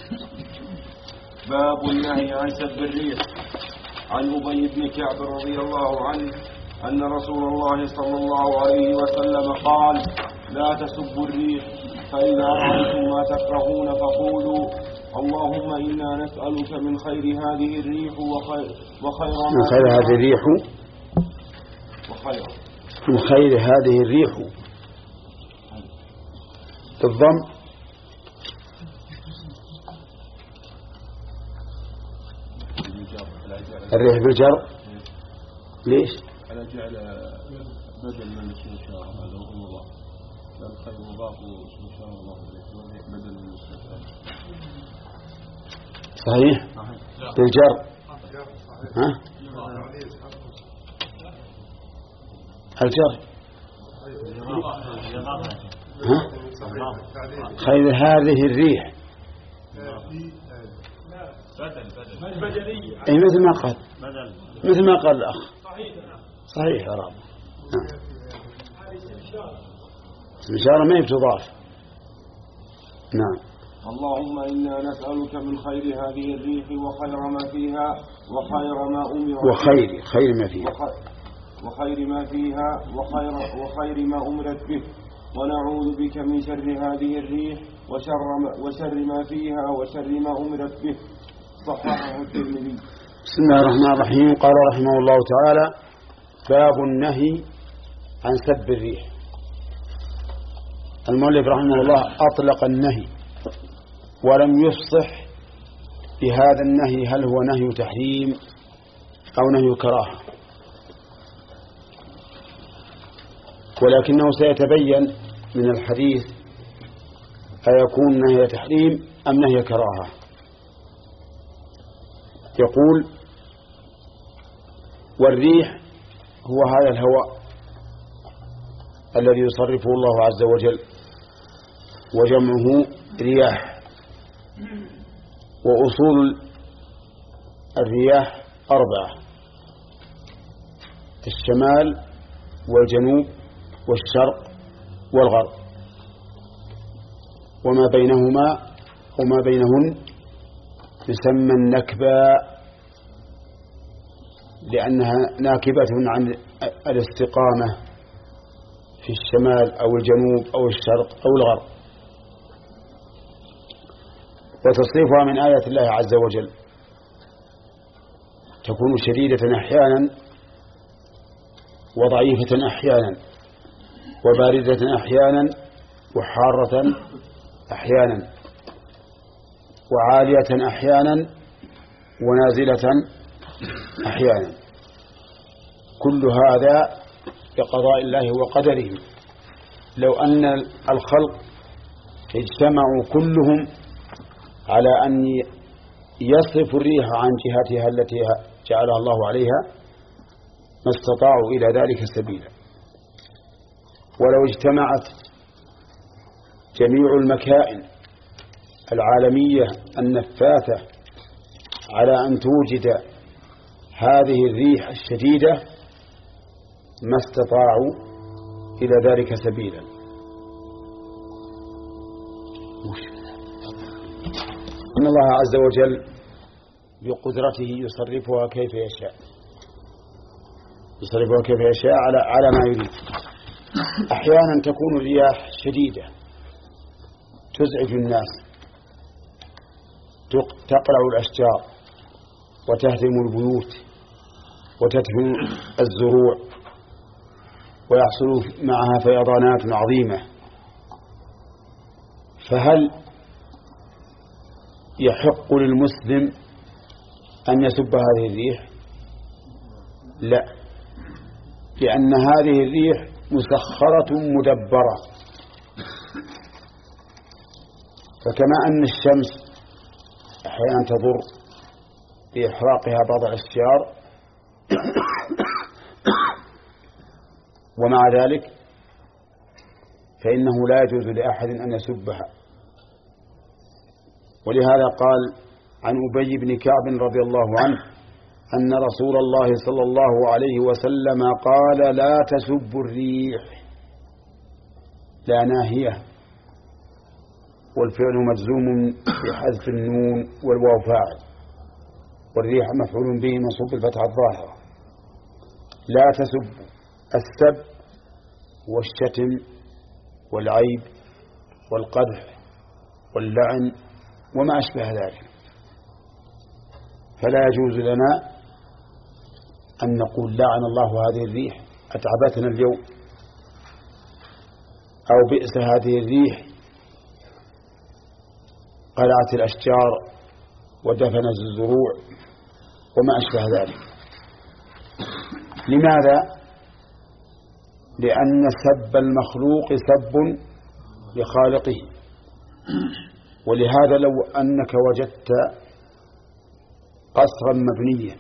باب النهي عن سب الريح. عن أبي بن كعب رضي الله عنه أن رسول الله صلى الله عليه وسلم قال لا تسبوا الريح فإذا رأيتم ما تكرهون فقولوا اللهم إنا نسألك من خير هذه الريح وخير, وخير من خير هذه الريح وخير من خير هذه الريح بالضم. الريح بالجر. ليش؟ على جعل بدل من اسم إشارة هذا هو مضاف لا الخير مضاف واسم إشارة الله بدل من اسم إشارة. صحيح بالجر. ها الجر ها خير هذه الريح أي مثل ما قال مثل ما قال الأخ. صحيح يا رب. اسم إشارة ما يتضاف. نعم. اللهم إنا نسألك من خير هذه الريح وخير ما فيها وخير ما أمر وخير خير ما فيها وخير ما فيها وخير وخير ما أمرت به ونعوذ بك من شر هذه الريح وشر ما وشر ما فيها وشر ما أمرت به. صححه الترمذي. بسم الله الرحمن الرحيم. قال رحمه الله تعالى باب النهي عن سب الريح. المؤلف رحمه الله أطلق النهي ولم يفصح بهذا النهي هل هو نهي تحريم أو نهي كراهة، ولكنه سيتبين من الحديث أيكون نهي تحريم أم نهي كراهة. يقول والريح هو هذا الهواء الذي يصرفه الله عز وجل وجمعه رياح. وأصول الرياح أربعة: الشمال والجنوب والشرق والغرب، وما بينهما وما بينهن يسمى النكباء لأنها ناكبة عن الاستقامة في الشمال أو الجنوب أو الشرق أو الغرب. وتصريفها من آيات الله عز وجل تكون شديدة أحيانا وضعيفة أحيانا وباردة أحيانا وحارة أحيانا وعالية أحيانا ونازلة أحيانا. كل هذا بقضاء الله وقدره. لو أن الخلق اجتمعوا كلهم على أن يصرف الريح عن جهتها التي جعلها الله عليها ما استطاعوا إلى ذلك سبيلا. ولو اجتمعت جميع المكائن العالمية النفاثة على أن توجد هذه الريح الشديدة ما استطاعوا إلى ذلك سبيلا. إن الله عز وجل بقدرته يصرفها كيف يشاء يصرفها كيف يشاء على على ما يريد. أحيانا تكون الرياح شديدة تزعج الناس، تقلع الأشجار وتهدم البيوت وتدفن الزروع ويحصل معها فيضانات عظيمة. فهل يحق للمسلم أن يسب هذه الريح؟ لا، لأن هذه الريح مسخرة مدبرة. فكما أن الشمس أحيانا تضر بإحراقها بعض الأشجار ومع ذلك فإنه لا يجوز لأحد أن يسبها. ولهذا قال عن أبي بن كعب رضي الله عنه أن رسول الله صلى الله عليه وسلم قال: لا تسبوا الريح. لا ناهية، والفعل مجزوم بحذف النون والواو فاعل، والريح مفعول به منصوب بالفتحة الظاهرة. لا تسبوا، السب والشتم والعيب والقدح واللعن وما أشبه ذلك. فلا يجوز لنا أن نقول لعن الله هذه الريح أتعبتنا اليوم، أو بئس هذه الريح قلعت الأشجار ودفنت الزروع وما أشبه ذلك. لماذا؟ لأن سب المخلوق سب لخالقه. ولهذا لو أنك وجدت قصرا مبنيا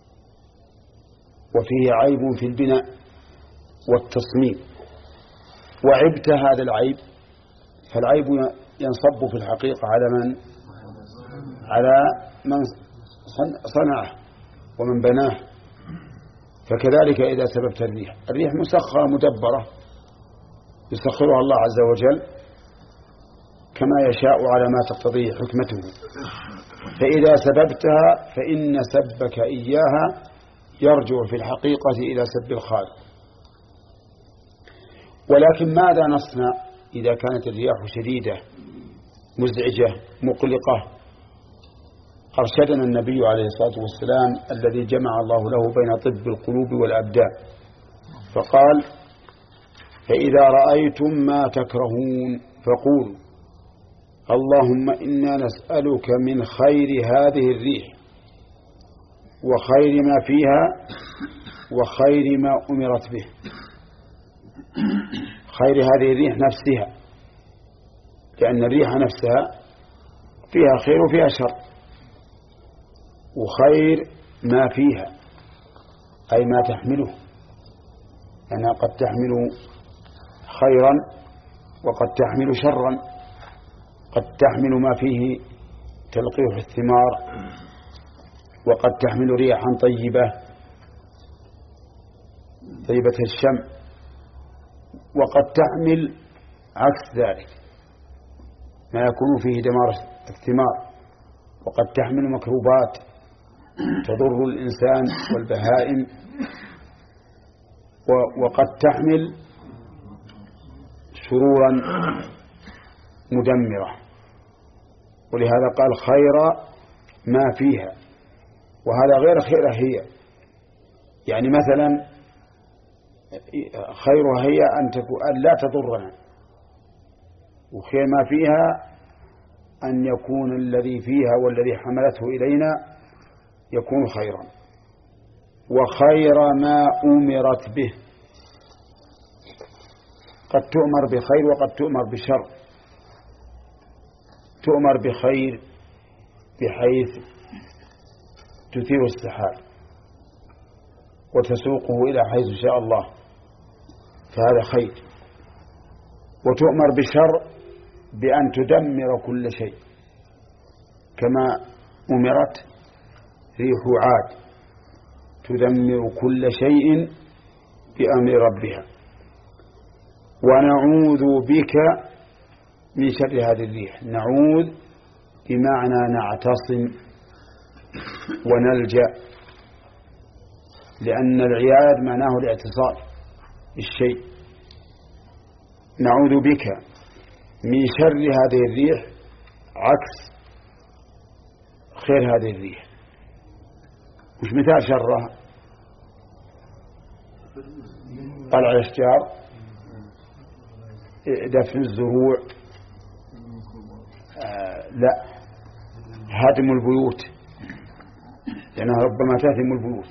وفيه عيب في البناء والتصميم وعبت هذا العيب، فالعيب ينصب في الحقيقة على من على من صنعه ومن بناه. فكذلك إذا سببت الريح، الريح مسخرة مدبرة يسخرها الله عز وجل كما يشاء على ما تقتضيه حكمته. فإذا سببتها فإن سبك إياها يرجع في الحقيقة إلى سب الخالق. ولكن ماذا نصنع إذا كانت الرياح شديدة مزعجة مقلقة؟ أرشدنا النبي عليه الصلاة والسلام الذي جمع الله له بين طب القلوب والأبدان، فقال: فإذا رأيتم ما تكرهون فقولوا: اللهم إنا نسألك من خير هذه الريح وخير ما فيها وخير ما أمرت به. خير هذه الريح نفسها، لأن الريح نفسها فيها خير وفيها شر، وخير ما فيها أي ما تحمله، أنها قد تحمل خيرا وقد تحمل شرا، قد تحمل ما فيه تلقيح الثمار وقد تحمل ريحا طيبة طيبة الشم، وقد تحمل عكس ذلك ما يكون فيه دمار الثمار، وقد تحمل مكروبات تضر الإنسان والبهائم، وقد تحمل شرورا مدمرة. ولهذا قال خير ما فيها، وهذا غير خير هي. يعني مثلا خيرها هي أن تكون أن لا تضرنا، وخير ما فيها أن يكون الذي فيها والذي حملته إلينا يكون خيرا. وخير ما أمرت به، قد تؤمر بخير وقد تؤمر بشر. تؤمر بخير بحيث تثير السحاب وتسوقه إلى حيث شاء الله، فهذا خير. وتؤمر بشر بأن تدمر كل شيء، كما أمرت ريح عاد تدمر كل شيء بأمر ربها. ونعوذ بك من شر هذه الريح. نعوذ بمعنى نعتصم ونلجأ، لأن العياذ معناه الاعتصام بالشيء. نعوذ بك من شر هذه الريح عكس خير هذه الريح. وش مثال شرها؟ طلع الاشجار، دفن الزروع، آه لا هدم البيوت، لأنها ربما تهدم البيوت.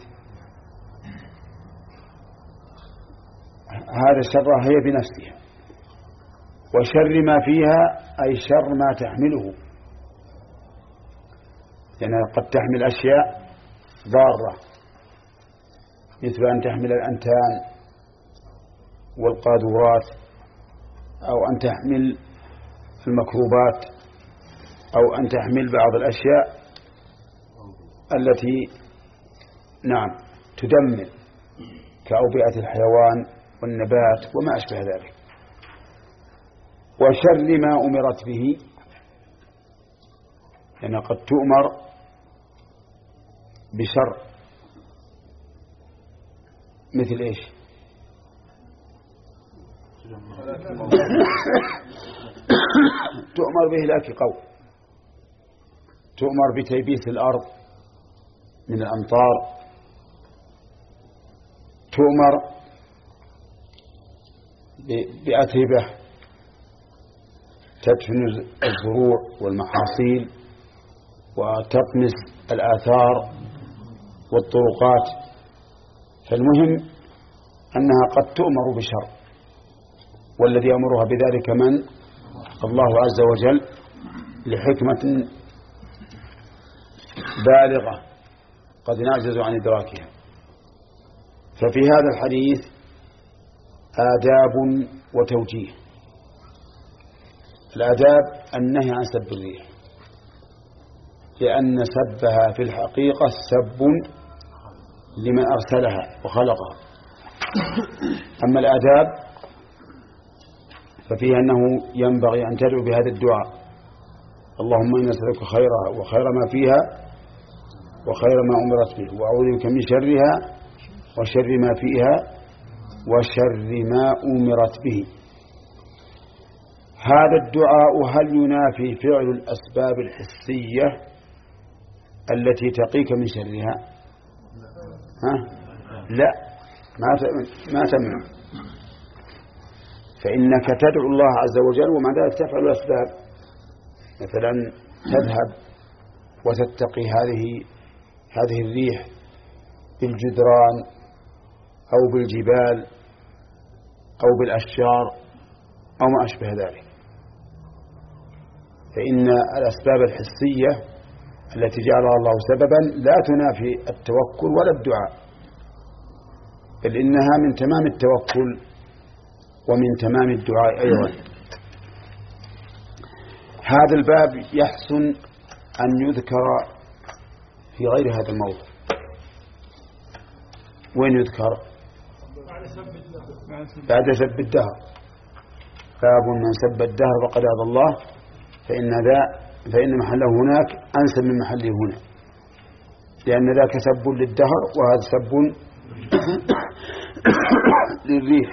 هذا شرها هي بنفسها. وشر ما فيها أي شر ما تحمله، لأنها قد تحمل أشياء ضارة، مثل أن تحمل الأنتان والقاذورات، أو أن تحمل المكروبات، أو أن تحمل بعض الأشياء التي نعم تدمر كأوبئة الحيوان والنبات وما أشبه ذلك. وشر ما أمرت به، لأنها قد تؤمر بشر، مثل إيش؟ تؤمر بإهلاك قوم، تؤمر بتيبيس الأرض من الأمطار، تؤمر بأتربة تدفن الزروع والمحاصيل وتطمس الآثار والطرقات. فالمهم أنها قد تؤمر بشر، والذي يأمرها بذلك من؟ الله عز وجل، لحكمة بالغة قد نعجز عن إدراكها. ففي هذا الحديث آداب وتوجيه. الآداب النهي عن سب الريح، لأن سبها في الحقيقة سب لمن أرسلها وخلقها. أما الآداب ففيها أنه ينبغي أن تدعو بهذا الدعاء: اللهم إنا نسألك خيرها وخير ما فيها وخير ما أمرت به، وأعوذ بك من شرها وشر ما فيها وشر ما أمرت به. هذا الدعاء هل ينافي فعل الأسباب الحسية التي تقيك من شرها؟ ها؟ لا، ما تمنع. فإنك تدعو الله عز وجل ومع ذلك تفعل الأسباب، مثلا تذهب وتتقي هذه هذه الريح بالجدران أو بالجبال أو بالأشجار أو ما أشبه ذلك. فإن الأسباب الحسية التي جعلها الله سببا لا تنافي التوكل ولا الدعاء، بل إنها من تمام التوكل ومن تمام الدعاء أيضا. هذا الباب يحسن أن يذكر في غير هذا الموضوع. وين يذكر؟ بعد سب الدهر. باب من سب الدهر فقد عصى الله، فإن ذا فإن محله هناك أنسب من محله هنا، لأن ذاك سب للدهر وهذا سب للريح.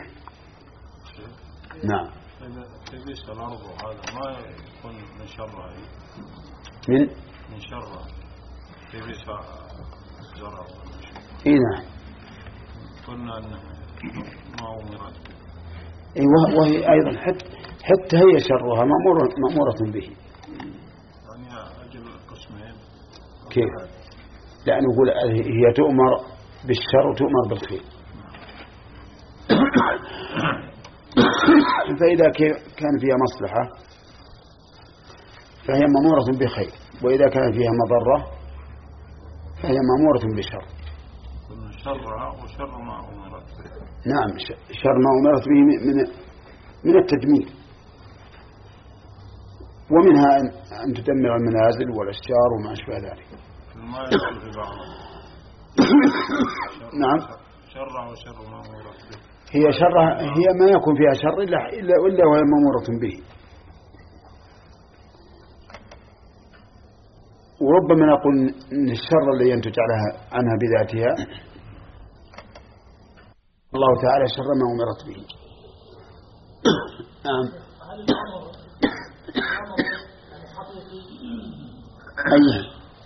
نعم. تبيس الأرض وهذا ما يكون من شرها، من من شرها تبيس الزرع. إيه نعم. قلنا أنه ما أمرت به. إيه وهي أيضا حتى حتى هي شرها مأمورة مأمورة به. يعني أجل القسمين. كيف؟ لأن نقول هي تؤمر بالشر وتؤمر بالخير. فإذا كان فيها مصلحة فهي مأمورة بخير، وإذا كان فيها مضرة فهي مأمورة بشر. شرها وشر ما أمرت به. نعم، شر ما أمرت به من من التدمير، ومنها أن تدمر المنازل والأشجار وما أشبه ذلك. ما يدخل في بعض. نعم. شر وشر ما أمورت به. هي شر، هي ما يكون فيها شر إلا إلا إلا وهي مأمورة به. وربما نقول إن الشر الذي ينتج عنها بذاتها الله تعالى شر ما أمرت به. نعم. أيه.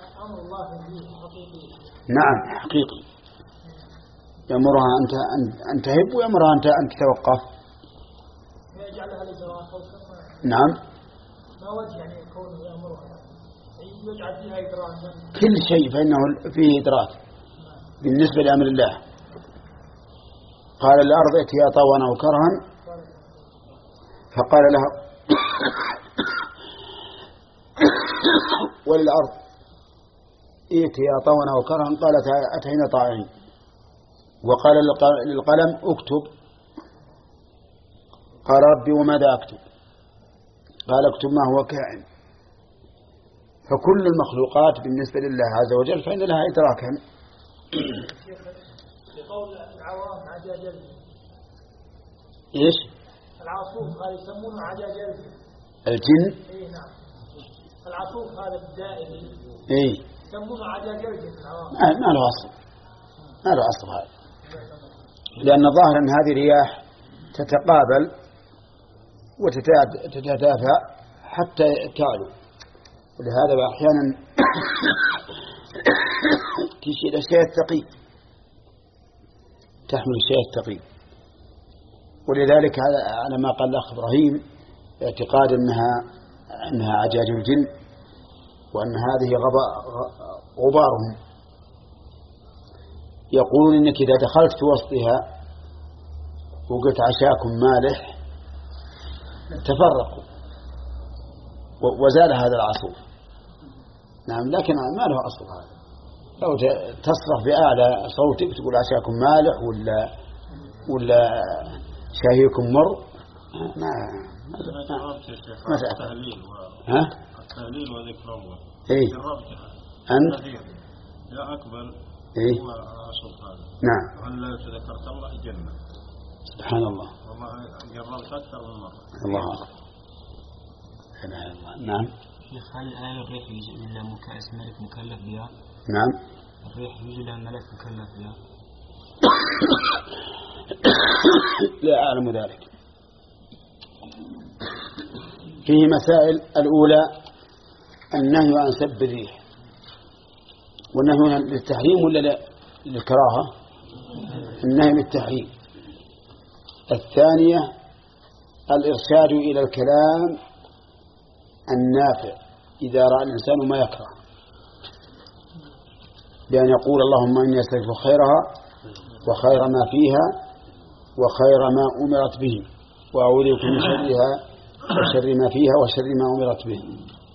نعم حقيقي، يأمرها أنت أن تهب ويأمرها أنت أن تتوقف. نعم. ما وجه يعني كونه يأمرها يجعل فيها إدراك؟ كل شيء فإنه فيه إدراك بالنسبة لأمر الله. قال الأرض ائتيا طوعا أو كرها، فقال لها وللأرض ائتيا طوعا أو كرها، قالت أتينا طائعين. وقال للقلم اكتب، قال ربي وماذا أكتب؟ قال اكتب ما هو كائن. فكل المخلوقات بالنسبة لله عز وجل فإن لها إدراكا. يقول العوام عجاجل. إيش؟ العصوف هذا يسمونه عجاجل. الجن. إيه نعم. العصوف هذا الدائري. إيه. يسمونه عجاجل في العوام. ما له أصل. ما له أصل هذا. لأن ظاهرا هذه رياح تتقابل وتتدافع حتى تعلو، ولهذا أحيانا تشيل الشيء الثقيل، تحمل الشيء الثقيل. ولذلك على ما قال الأخ إبراهيم اعتقاد أنها أنها عجاج الجن، وأن هذه غبارهم. يقولون إنك إذا دخلت في وسطها وقلت عشاكم مالح تفرقوا وزال هذا العصوف. نعم، لكن ما له أصل هذا. لو تصرخ بأعلى صوتك تقول عشاكم مالح ولا ولا شاهيكم مر، ما ما التهليل ها التهليل وذكر الله. إيه أنت يا أكبر. إيه نعم. هل ذكرت الله جنة؟ سبحان الله. والله جربت أكثر من مرة. الله أكبر. الله. نعم. شيخ هل الآن الريح يجي إلا مكاس ملك مكلف بها؟ نعم. الريح يجي إلا ملك مكلف بها؟ لا أعلم ذلك. فيه مسائل. الأولى النهي عن سب الريح، والنهي للتحريم ولا للكراهة؟ النهي للتحريم. الثانية الإرشاد إلى الكلام النافع إذا رأى الإنسان ما يكره، بأن يقول اللهم إني أسألك خيرها وخير ما فيها وخير ما أمرت به، وأعوذ بك من شرها وشر ما فيها وشر ما أمرت به.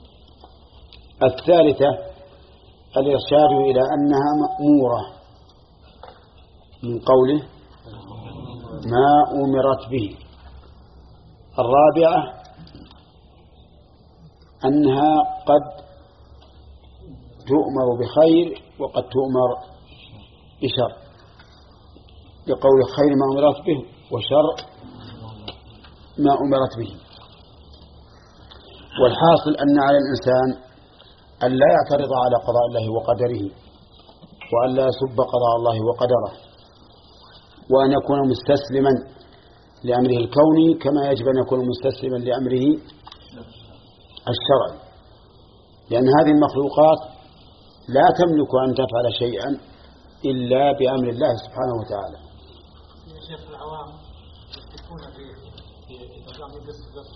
الثالثة الإرشاد إلى أنها مأمورة من قوله ما أمرت به. الرابعة أنها قد تؤمر بخير وقد تؤمر بشر، لقول خير ما أمرت به وشر ما أمرت به. والحاصل أن على الإنسان أن لا يعترض على قضاء الله وقدره، وأن لا يسب قضاء الله وقدره، وأن يكون مستسلما لأمره الكوني كما يجب أن يكون مستسلما لأمره الشرعي، لأن هذه المخلوقات لا تملك أن تفعل شيئا إلا بأمر الله سبحانه وتعالى. شيخ العوام يكون في الإسلام يقص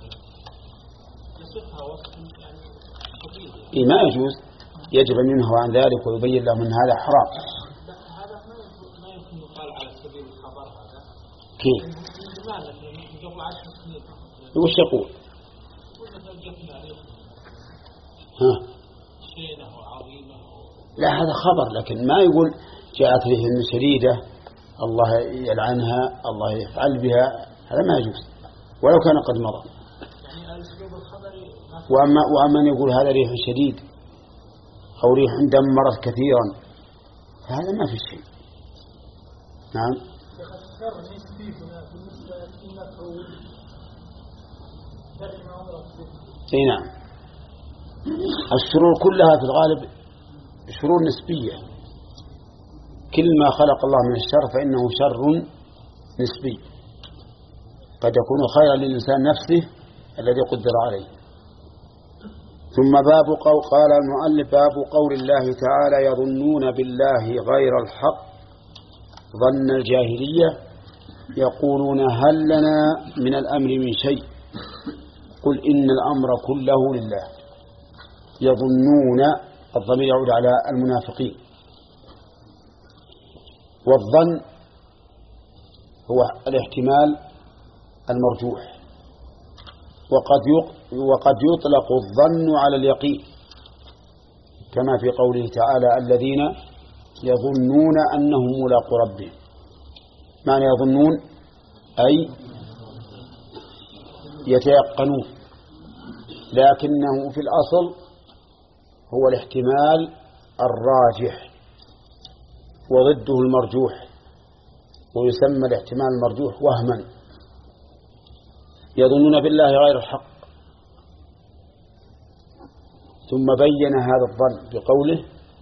يصفها وصف يعني إيه ما يجوز، يجب أن ينهى عن ذلك ويبين لهم أن هذا حرام. هذا ما يمكن يقال على سبيل الخبر. هذا كيف؟ قبل عشر سنين وش يقول؟ ها؟ لا هذا خبر، لكن ما يقول جاءت ريح شديدة الله يلعنها الله يفعل بها، هذا ما يجوز ولو كان قد مضى. وأما وأما يقول هذا ريح شديد أو ريح دمرت كثيرا هذا ما في شيء. نعم. اي نعم. الشرور كلها في الغالب شرور نسبية، كل ما خلق الله من الشر فإنه شر نسبي، قد يكون خيرا للإنسان نفسه الذي قدر عليه. ثم باب قول قال المؤلف باب قول الله تعالى يظنون بالله غير الحق ظن الجاهلية يقولون هل لنا من الأمر من شيء قل إن الأمر كله لله. يظنون الضمير يعود على المنافقين. والظن هو الاحتمال المرجوح، وقد وقد يطلق الظن على اليقين كما في قوله تعالى الذين يظنون أنهم ملاقو ربهم. معنى يظنون أي يتيقنون، لكنه في الأصل هو الاحتمال الراجح وضده المرجوح، ويسمى الاحتمال المرجوح وهما. يظنون بالله غير الحق، ثم بين هذا الظن بقوله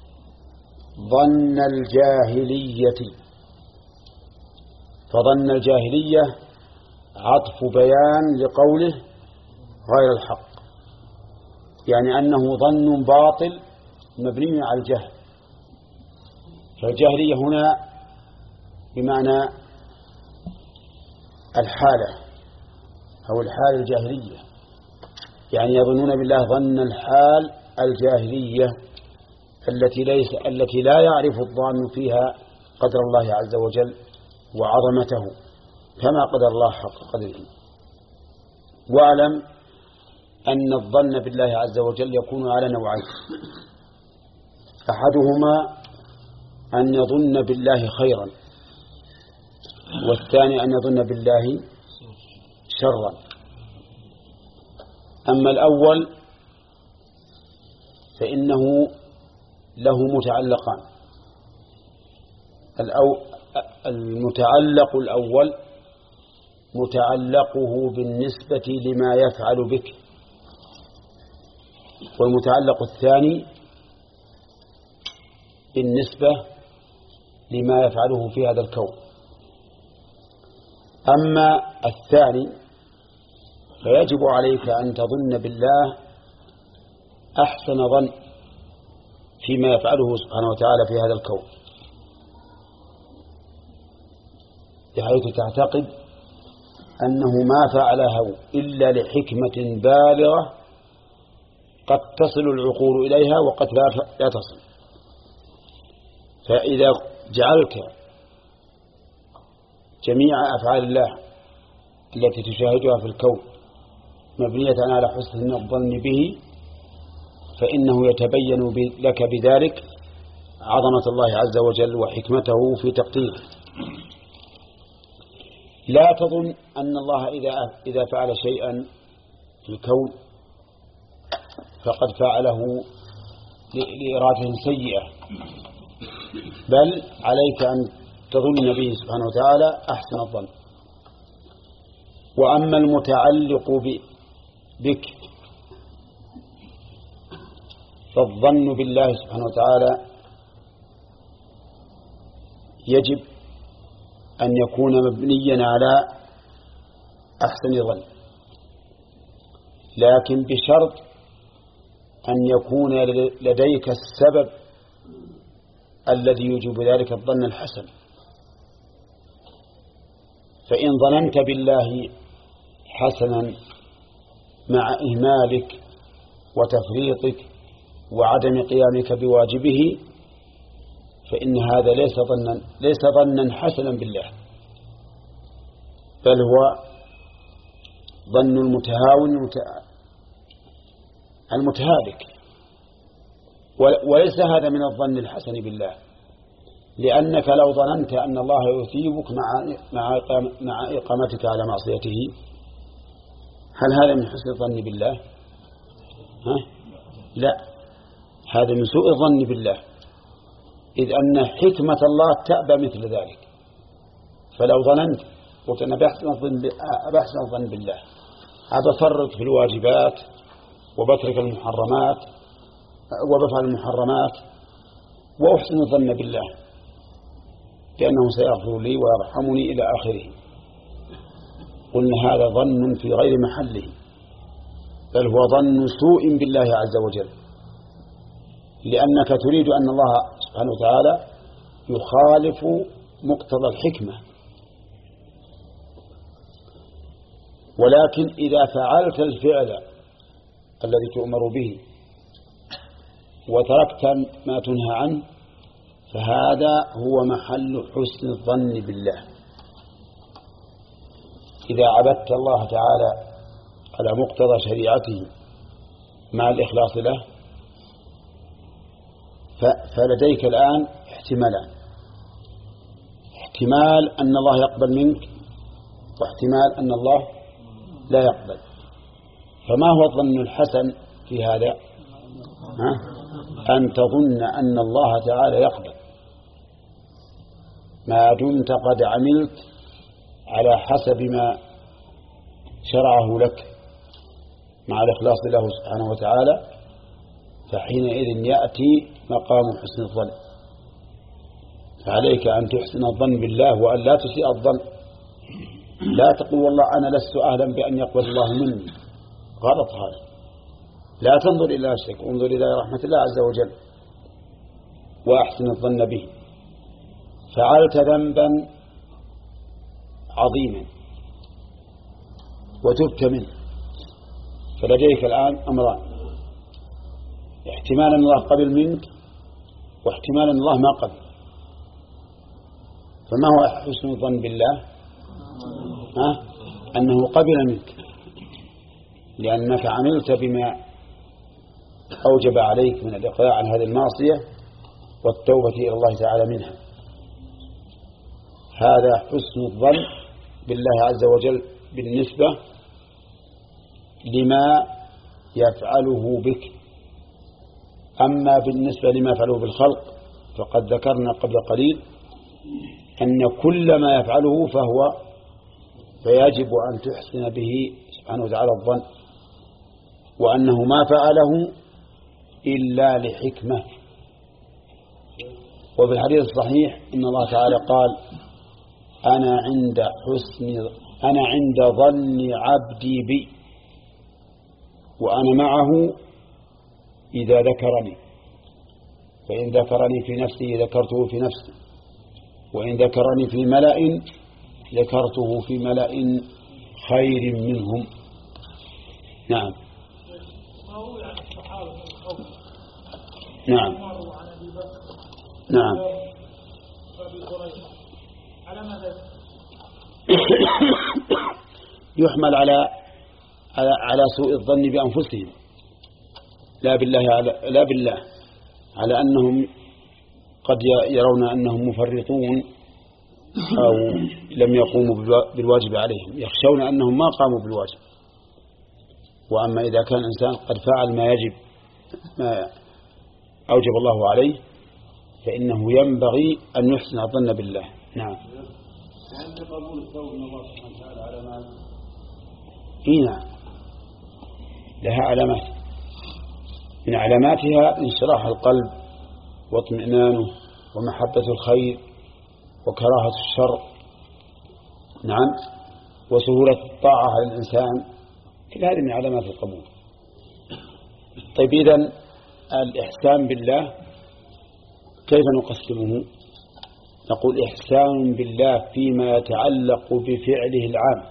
ظن الجاهلية. فظن الجاهلية عطف بيان لقوله غير الحق، يعني أنه ظن باطل مبني على الجهل. فالجاهلية هنا بمعنى الحالة أو الحال الجاهلية، يعني يظنون بالله ظن الحال الجاهلية التي ليس التي لا يعرف الظان فيها قدر الله عز وجل وعظمته كما قدر الله حق قدره. واعلم أن الظن بالله عز وجل يكون على نوعين: أحدهما أن يظن بالله خيرا، والثاني أن يظن بالله شرا. أما الأول فإنه له متعلقان. المتعلق الأول متعلقه بالنسبة لما يفعل بك، والمتعلق الثاني بالنسبة لما يفعله في هذا الكون. أما الثاني فيجب عليك أن تظن بالله أحسن ظن فيما يفعله سبحانه وتعالى في هذا الكون، بحيث تعتقد أنه ما فعله إلا لحكمة بالغة قد تصل العقول إليها وقد لا تصل. فإذا جعلت جميع أفعال الله التي تشاهدها في الكون مبنية على حسن الظن به، فإنه يتبين لك بذلك عظمة الله عز وجل وحكمته في تقديره. لا تظن أن الله إذا إذا فعل شيئا في الكون فقد فعله لإرادة سيئة، بل عليك أن تظن به سبحانه وتعالى أحسن الظن. وأما المتعلق بك فالظن بالله سبحانه وتعالى يجب أن يكون مبنيا على أحسن ظن، لكن بشرط أن يكون لديك السبب الذي يوجب ذلك الظن الحسن. فإن ظننت بالله حسنا مع إهمالك وتفريطك وعدم قيامك بواجبه فإن هذا ليس ظنا ليس ظنا حسنا بالله، بل هو ظن المتهاون المتهالك، وليس هذا من الظن الحسن بالله، لأنك لو ظننت أن الله يثيبك مع مع مع إقامتك على معصيته، هل هذا من حسن الظن بالله؟ ها؟ لا، هذا من سوء الظن بالله، إذ أن حكمة الله تأبى مثل ذلك. فلو ظننت قلت أنا بحسن الظن بحسن الظن بالله، أبفرط في الواجبات وبترك المحرمات وبفعل المحرمات وأحسن الظن بالله لأنه سيغفر لي ويرحمني إلى آخره، قلنا هذا ظن في غير محله، بل هو ظن سوء بالله عز وجل، لأنك تريد أن الله سبحانه وتعالى يخالف مقتضى الحكمة. ولكن إذا فعلت الفعل الذي تؤمر به وتركت ما تنهى عنه فهذا هو محل حسن الظن بالله. إذا عبدت الله تعالى على مقتضى شريعته مع الإخلاص له فلديك الآن احتمالان: احتمال أن الله يقبل منك، واحتمال أن الله لا يقبل. فما هو الظن الحسن في هذا؟ ها؟ أن تظن أن الله تعالى يقبل ما دمت قد عملت على حسب ما شرعه لك مع الإخلاص له سبحانه وتعالى، فحينئذ يأتي مقام حسن الظن. فعليك أن تحسن الظن بالله وأن لا تسيء الظن. لا تقول والله أنا لست أهلا بأن يقبل الله مني، غلط هذا. لا تنظر إلى نفسك، انظر إلى رحمة الله عز وجل وأحسن الظن به. فعلت ذنبا عظيما وتبت منه، فلديك الآن أمران: احتمال أن الله قبل منك، واحتمال أن الله ما قبل. فما هو حسن الظن بالله؟ ها؟ أنه قبل منك لأنك عملت بما أوجب عليك من الإقلاع عن هذه المعصية والتوبة إلى الله تعالى منها. هذا حسن الظن بالله عز وجل بالنسبة لما يفعله بك. أما بالنسبة لما يفعله بالخلق فقد ذكرنا قبل قليل أن كل ما يفعله فهو فيجب أن تحسن به سبحانه وتعالى الظن، وأنه ما فعله إلا لحكمة. وفي الحديث الصحيح إن الله تعالى قال: أنا عند حسن أنا عند ظن عبدي بي وأنا معه إذا ذكرني، فإن ذكرني في نفسي ذكرته في نفسي، وإن ذكرني في ملأ ذكرته في ملأ خير منهم. نعم. نعم. نعم. يحمل على على على سوء الظن بأنفسهم، لا بالله على لا بالله على أنهم قد يرون أنهم مفرطون أو لم يقوموا بالواجب عليهم، يخشون أنهم ما قاموا بالواجب. وأما إذا كان الإنسان قد فعل ما يجب ما أوجب الله عليه فإنه ينبغي أن يحسن الظن بالله. نعم. هل قبول التوبة من الله سبحانه وتعالى علامات؟ نعم، لها علامات، من علاماتها انشراح القلب واطمئنانه ومحبة الخير وكراهة الشر. نعم. وسهولة الطاعة على الإنسان، كل هذه من علامات القبول. طيب إذن الإحسان بالله كيف نقسمه؟ نقول إحسان بالله فيما يتعلق بفعله العام،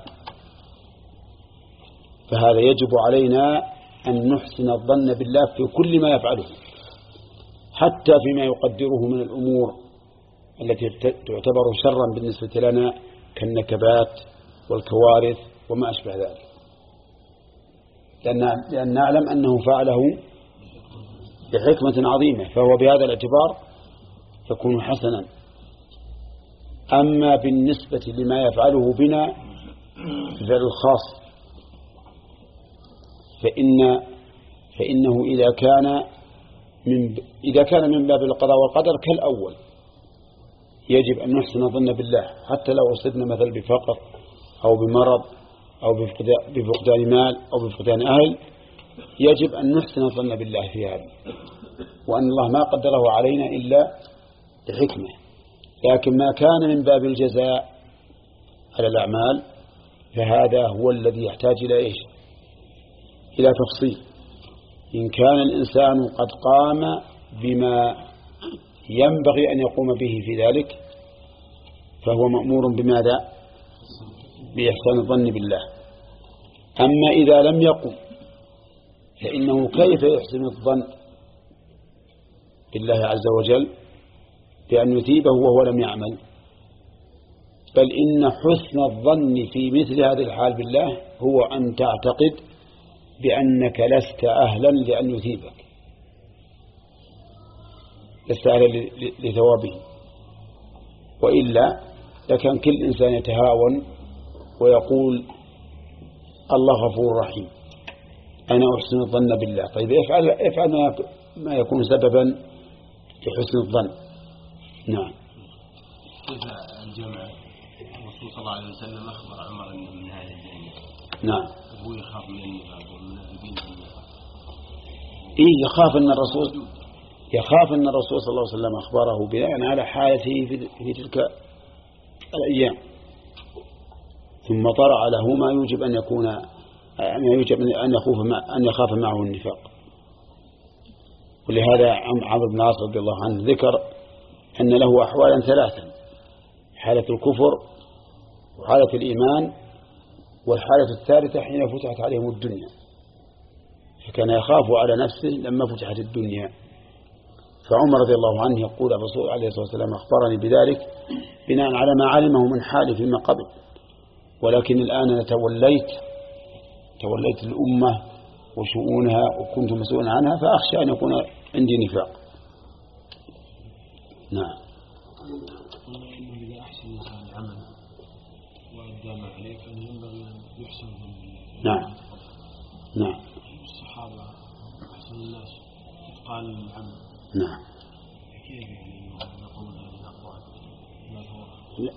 فهذا يجب علينا أن نحسن الظن بالله في كل ما يفعله، حتى فيما يقدره من الأمور التي تعتبر شرا بالنسبة لنا كالنكبات والكوارث وما أشبه ذلك، لأن نعلم أنه فعله بحكمة عظيمة، فهو بهذا الاعتبار يكون حسنا. أما بالنسبة لما يفعله بنا في الفعل الخاص فإن فإنه إذا كان من إذا كان من باب القضاء والقدر كالأول يجب أن نحسن الظن بالله حتى لو أصبنا مثل بفقر أو بمرض أو بفقدان مال أو بفقدان أهل، يجب أن نحسن الظن بالله في هذا، وأن الله ما قدره علينا إلا لحكمة. لكن ما كان من باب الجزاء على الأعمال فهذا هو الذي يحتاج إلى إيش؟ إلى تفصيل. إن كان الإنسان قد قام بما ينبغي أن يقوم به في ذلك فهو مأمور بماذا؟ بإحسان الظن بالله. أما إذا لم يقم فإنه كيف يحسن الظن بالله عز وجل بأن يثيبه وهو لم يعمل؟ بل إن حسن الظن في مثل هذه الحال بالله هو أن تعتقد بأنك لست أهلا لأن يثيبك، لست أهلا لثوابه، وإلا لكان كل إنسان يتهاون ويقول الله غفور رحيم، أنا أحسن الظن بالله. طيب افعل, افعل ما يكون سببا لحسن الظن. نعم. كيف الجمع؟ الرسول صلى الله عليه وسلم أخبر عمر من هذه الدنيا. نعم. هو يخاف من النفاق والمنافقين من النفاق. إيه يخاف أن الرسول يخاف أن الرسول صلى الله عليه وسلم أخبره بناء على حالته في تلك الأيام، ثم طرأ له ما يوجب أن يكون أن يوجب أن يخاف أن يخاف معه النفاق. ولهذا عمرو بن العاص رضي الله عنه ذكر أن له أحوالا ثلاثا: حالة الكفر وحالة الإيمان والحالة الثالثة حين فتحت عليهم الدنيا، فكان يخاف على نفسه لما فتحت الدنيا. فعمر رضي الله عنه يقول الرسول عليه الصلاة والسلام أخبرني بذلك بناء على ما علمه من حالي فيما قبل، ولكن الآن أنا توليت توليت الأمة وشؤونها وكنت مسؤولا عنها، فأخشى أن يكون عندي نفاق. نعم. إذا أحسن الإنسان العمل وأدى ما عليه فينبغي أن يحسن بالله. نعم. نعم. الصحابة أحسن الناس إتقان العمل. نعم. كيف يعني يقولون هذه الأقوال؟ لا.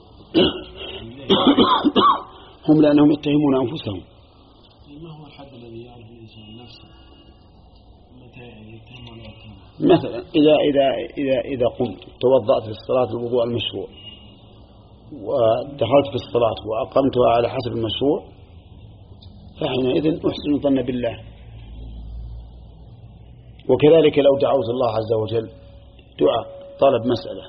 هم لأنهم يتهمون أنفسهم. ما هو الحد الذي يعرف الإنسان نفسه متى يتهم ولا يتهم؟ مثلا إذا إذا إذا إذا قمت توضأت في الصلاة الوضوء المشروع ودخلت في الصلاة وأقمتها على حسب المشروع فحينئذ أحسن الظن بالله. وكذلك لو دعوت الله عز وجل دعاء طلب مسألة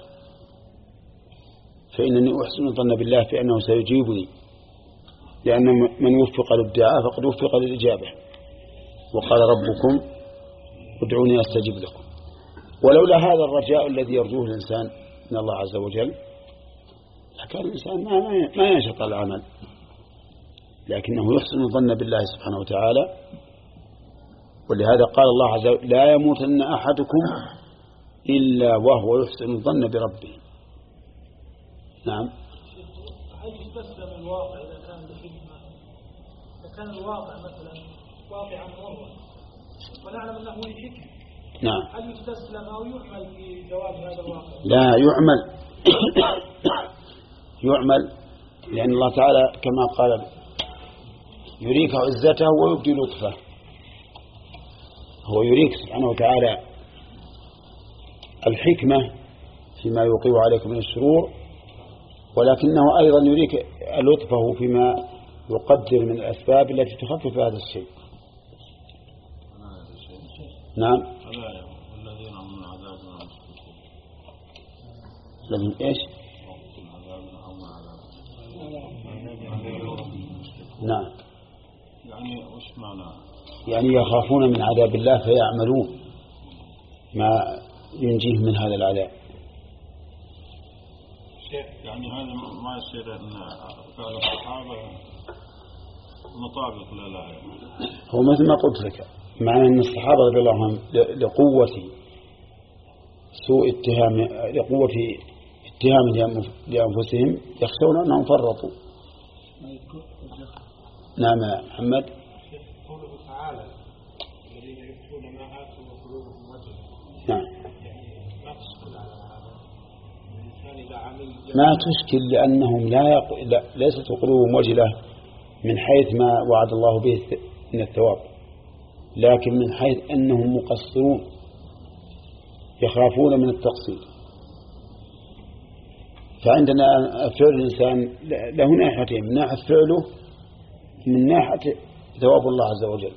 فإنني أحسن الظن بالله في أنه سيجيبني، لأن من وفق للدعاء فقد وفق للإجابة. وقال ربكم ادعوني أستجب لكم. ولولا هذا الرجاء الذي يرجوه الإنسان من الله عز وجل لكان الإنسان ما ينشط العمل، لكنه يحسن الظن بالله سبحانه وتعالى. ولهذا قال الله عز وجل لا يموتن أحدكم إلا وهو يحسن الظن بربه. نعم. هل يستسلم الواقع إذا كان بحكمة؟ إذا كان الواقع مثلا واقعا مرة ونعلم أنه لحكمة، نعم. هل يستسلم أو يعمل في جواب هذا الواقع؟ لا يعمل يعمل لأن الله تعالى كما قال يريك عزته ويبدي لطفه. هو يريك سبحانه وتعالى الحكمة فيما يوقع عليك من الشرور، ولكنه أيضا يريك لطفه فيما يقدر من الأسباب التي تخفف هذا الشيء. نعم. الذين هم عذاب الذين إيش؟ نعم. يعني وش معنى؟ يعني يخافون من عذاب الله فيعملون ما ينجيهم من هذا العذاب. يعني هذا ما يصير أن فعل الصحابة مطابق لله. هو مثل ما قلت لك، معنى أن الصحابة رضي الله عنهم لقوة سوء اتهام لقوة اتهام لأنفسهم يخشون أنهم فرطوا. نعم يا محمد. قوله تعالى الذين يكتبون ما آتوا وقلوبهم وجلة، ما تشكل لأنهم لا, يق... لا ليست قلوبهم وجلة من حيث ما وعد الله به من الثواب، لكن من حيث أنهم مقصرون يخافون من التقصير. فعندنا فعل الإنسان له ناحيتين، من ناحية فعله من ناحية ثواب الله عز وجل.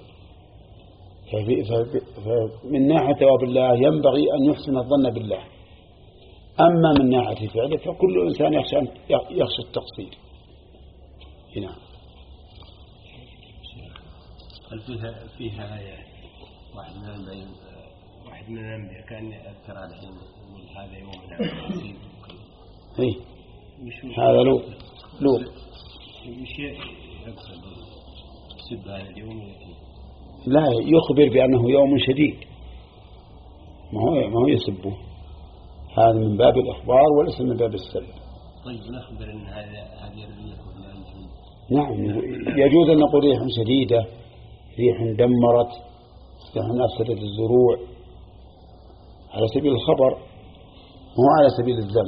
فمن ناحية ثواب الله ينبغي أن يحسن الظن بالله، أما من ناحية فعله فكل إنسان يخشى, يخشى التقصير. هنا هل فيها فيها آية واحد من الأنبياء واحد من الأنبياء كان أذكر على الحين يقول هذا يوم العيد إيه هذا لو لو وش يقصد سب هذا اليوم؟ لا يخبر بأنه يوم شديد، ما هو ما هو يسبه، هذا من باب الإخبار وليس من باب السب. طيب نخبر أن هذا هذه الريح ولا نعم يجوز أن نقول ريح شديدة، ريح دمرت، ريح أفسدت الزروع، على سبيل الخبر مو على سبيل الذم.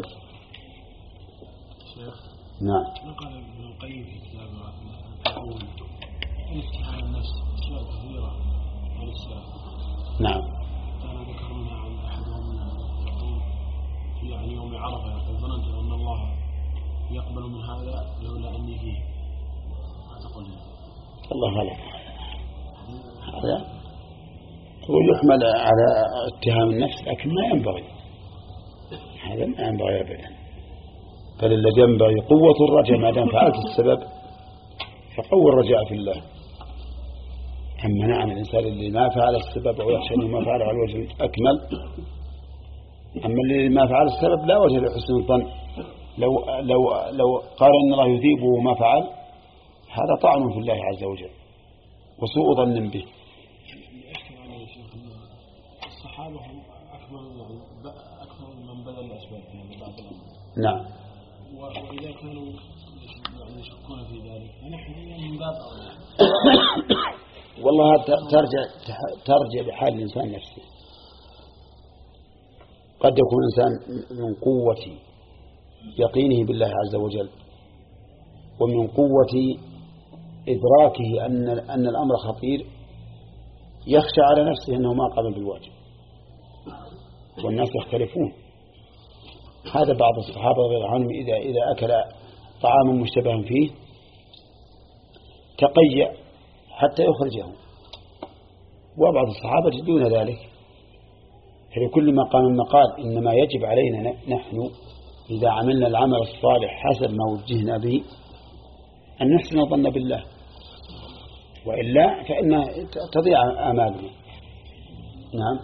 نعم. نقل ابن القيم في كتابه التعاون الاستحالة النفس أشياء كثيرة عن السلف. نعم. كان ذكر منها عن أحدهم يقول في يوم عرفة يقول ظننت أن الله يقبل من هذا لولا أني فيه. ما تقول الله غلط هذا هو يحمل على اتهام النفس، لكن ما ينبغي، هذا ما ينبغي أبدا. بل الذي ينبغي قوة الرجاء ما دام فعلت السبب فقوى الرجاء في الله. أما نعم الإنسان اللي ما فعل السبب أو يخشى أنه ما فعل على الوجه الأكمل، أما اللي ما فعل السبب لا وجه لحسن الظن. لو, لو, لو قال أن الله يثيبه ما فعل هذا طعن في الله عز وجل وسوء ظن به. الصحابة هم أكثر من بذل الأسباب يعني بعض الأمر. نعم. وإذا كانوا يعني يشكون في ذلك فنحن من باب والله ترجع ترجع لحال الإنسان نفسه. قد يكون الإنسان من قوة يقينه بالله عز وجل ومن قوة إدراكه أن أن الأمر خطير يخشى على نفسه أنه ما قام بالواجب، والناس يختلفون. هذا بعض الصحابة رضي الله عنهم إذا إذا أكل طعاما مشتبها فيه تقيأ حتى يخرجه، وبعض الصحابة دون ذلك. فلكل مقام مقال، إنما يجب علينا نحن إذا عملنا العمل الصالح حسب ما وجهنا به أن نحسن الظن بالله، وإلا فإن تضيع آمالنا. نعم.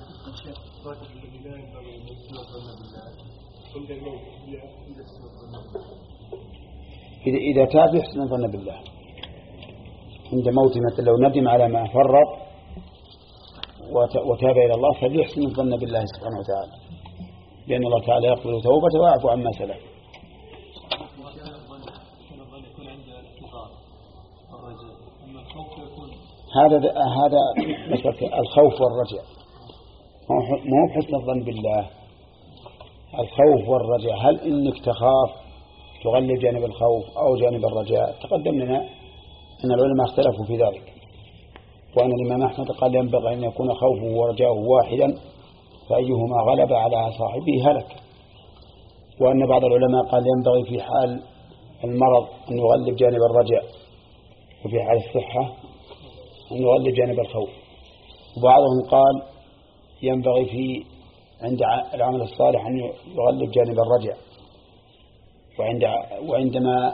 إذا إذا تاب يحسن الظن بالله عند موت، مثل لو ندم على ما فرط وتاب إلى الله فليحسن الظن بالله سبحانه وتعالى، لأن الله تعالى يقبل توبته ويعفو عما سلف. هذا هذا مثل الخوف والرجاء، ما هو حسن الظن بالله. الخوف والرجاء، هل إنك تخاف تغلب جانب الخوف أو جانب الرجاء؟ تقدم لنا أن العلماء اختلفوا في ذلك، وأن الإمام أحمد قال ينبغي أن يكون خوفه ورجاؤه واحدا فأيهما غلب على صاحبه هلك، وأن بعض العلماء قال ينبغي في حال المرض أن يغلب جانب الرجاء، وفي حال الصحة أن يغلب جانب الخوف، وبعضهم قال ينبغي في عند العمل الصالح أن يغلب جانب الرجاء، وعند وعندما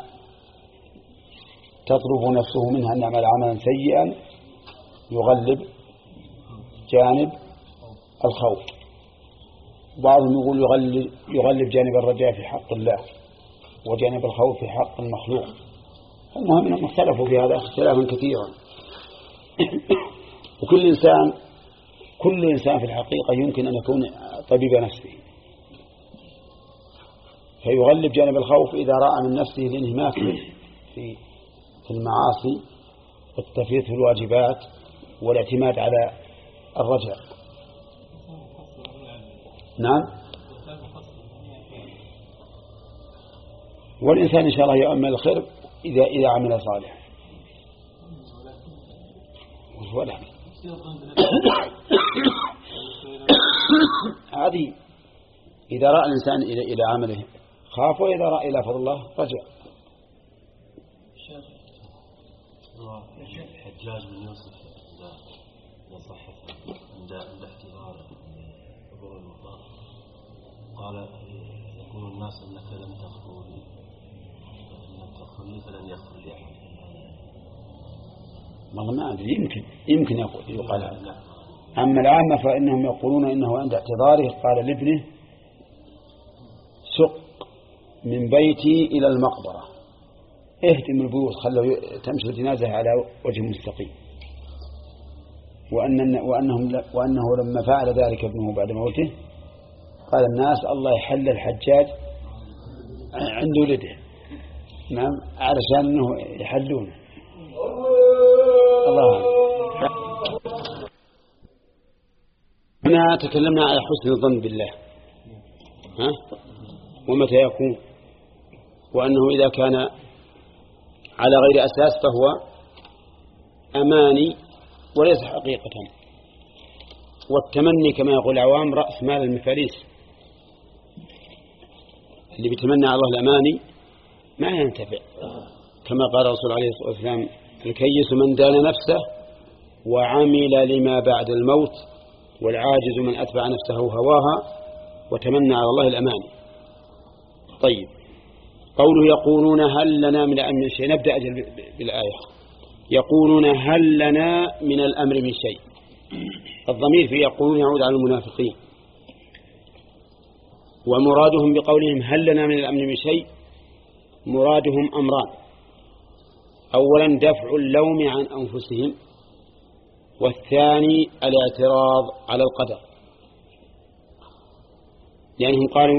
تطلب نفسه منها أن يعمل عملا سيئا يغلب جانب الخوف. بعضهم يقول يغلب, يغلب جانب الرجاء في حق الله وجانب الخوف في حق المخلوق. المهم أنهم اختلفوا في هذا اختلافا كثيرا. وكل إنسان كل إنسان في الحقيقة يمكن أن يكون طبيب نفسه، فيغلب جانب الخوف إذا رأى من نفسه الانهماك في في المعاصي والتفريط في الواجبات والاعتماد على الرجاء. نعم. والإنسان إن شاء الله يؤمل الخير إذا إذا عمل صالحا. ولا هذه إذا رأى الإنسان إلى إلى عمله خاف، وإذا رأى إلى فضل الله رجع. الحجاج بن يوسف إذا صحت عند احتضار حضور المطار قال يقول الناس أنك لم تغفر لي لم تغفر لي فلن يغفر لي أحد. والله ما أدري، يمكن يمكن يقال هذا. أما العامة فإنهم يقولون إنه عند اعتذاره قال لابنه سق من بيتي إلى المقبرة، اهتم البيوت خلوا تمشي الجنازة على وجه مستقيم، وأن وأنهم وأنه لما فعل ذلك ابنه بعد موته قال الناس الله يحل الحجاج عند ولده، نعم، علشان أنه يحلونه. الله هنا تكلمنا على حسن الظن بالله، ها؟ ومتى يكون، وأنه إذا كان على غير أساس فهو أماني وليس حقيقة. والتمني كما يقول العوام رأس مال المفاليس، اللي بيتمنى على الله الأماني ما ينتفع، كما قال الرسول عليه الصلاة والسلام الكيس من دان نفسه وعمل لما بعد الموت، والعاجز من أتبع نفسه هواها وتمنى على الله الأماني. طيب، قوله يقولون هل لنا من الأمر من شيء، نبدأ أجل بالآية. يقولون هل لنا من الأمر من شيء، الضمير في يقولون يعود على المنافقين، ومرادهم بقولهم هل لنا من الأمر من شيء مرادهم أمران: أولا دفع اللوم عن أنفسهم، والثاني الاعتراض على القدر، لأنهم قالوا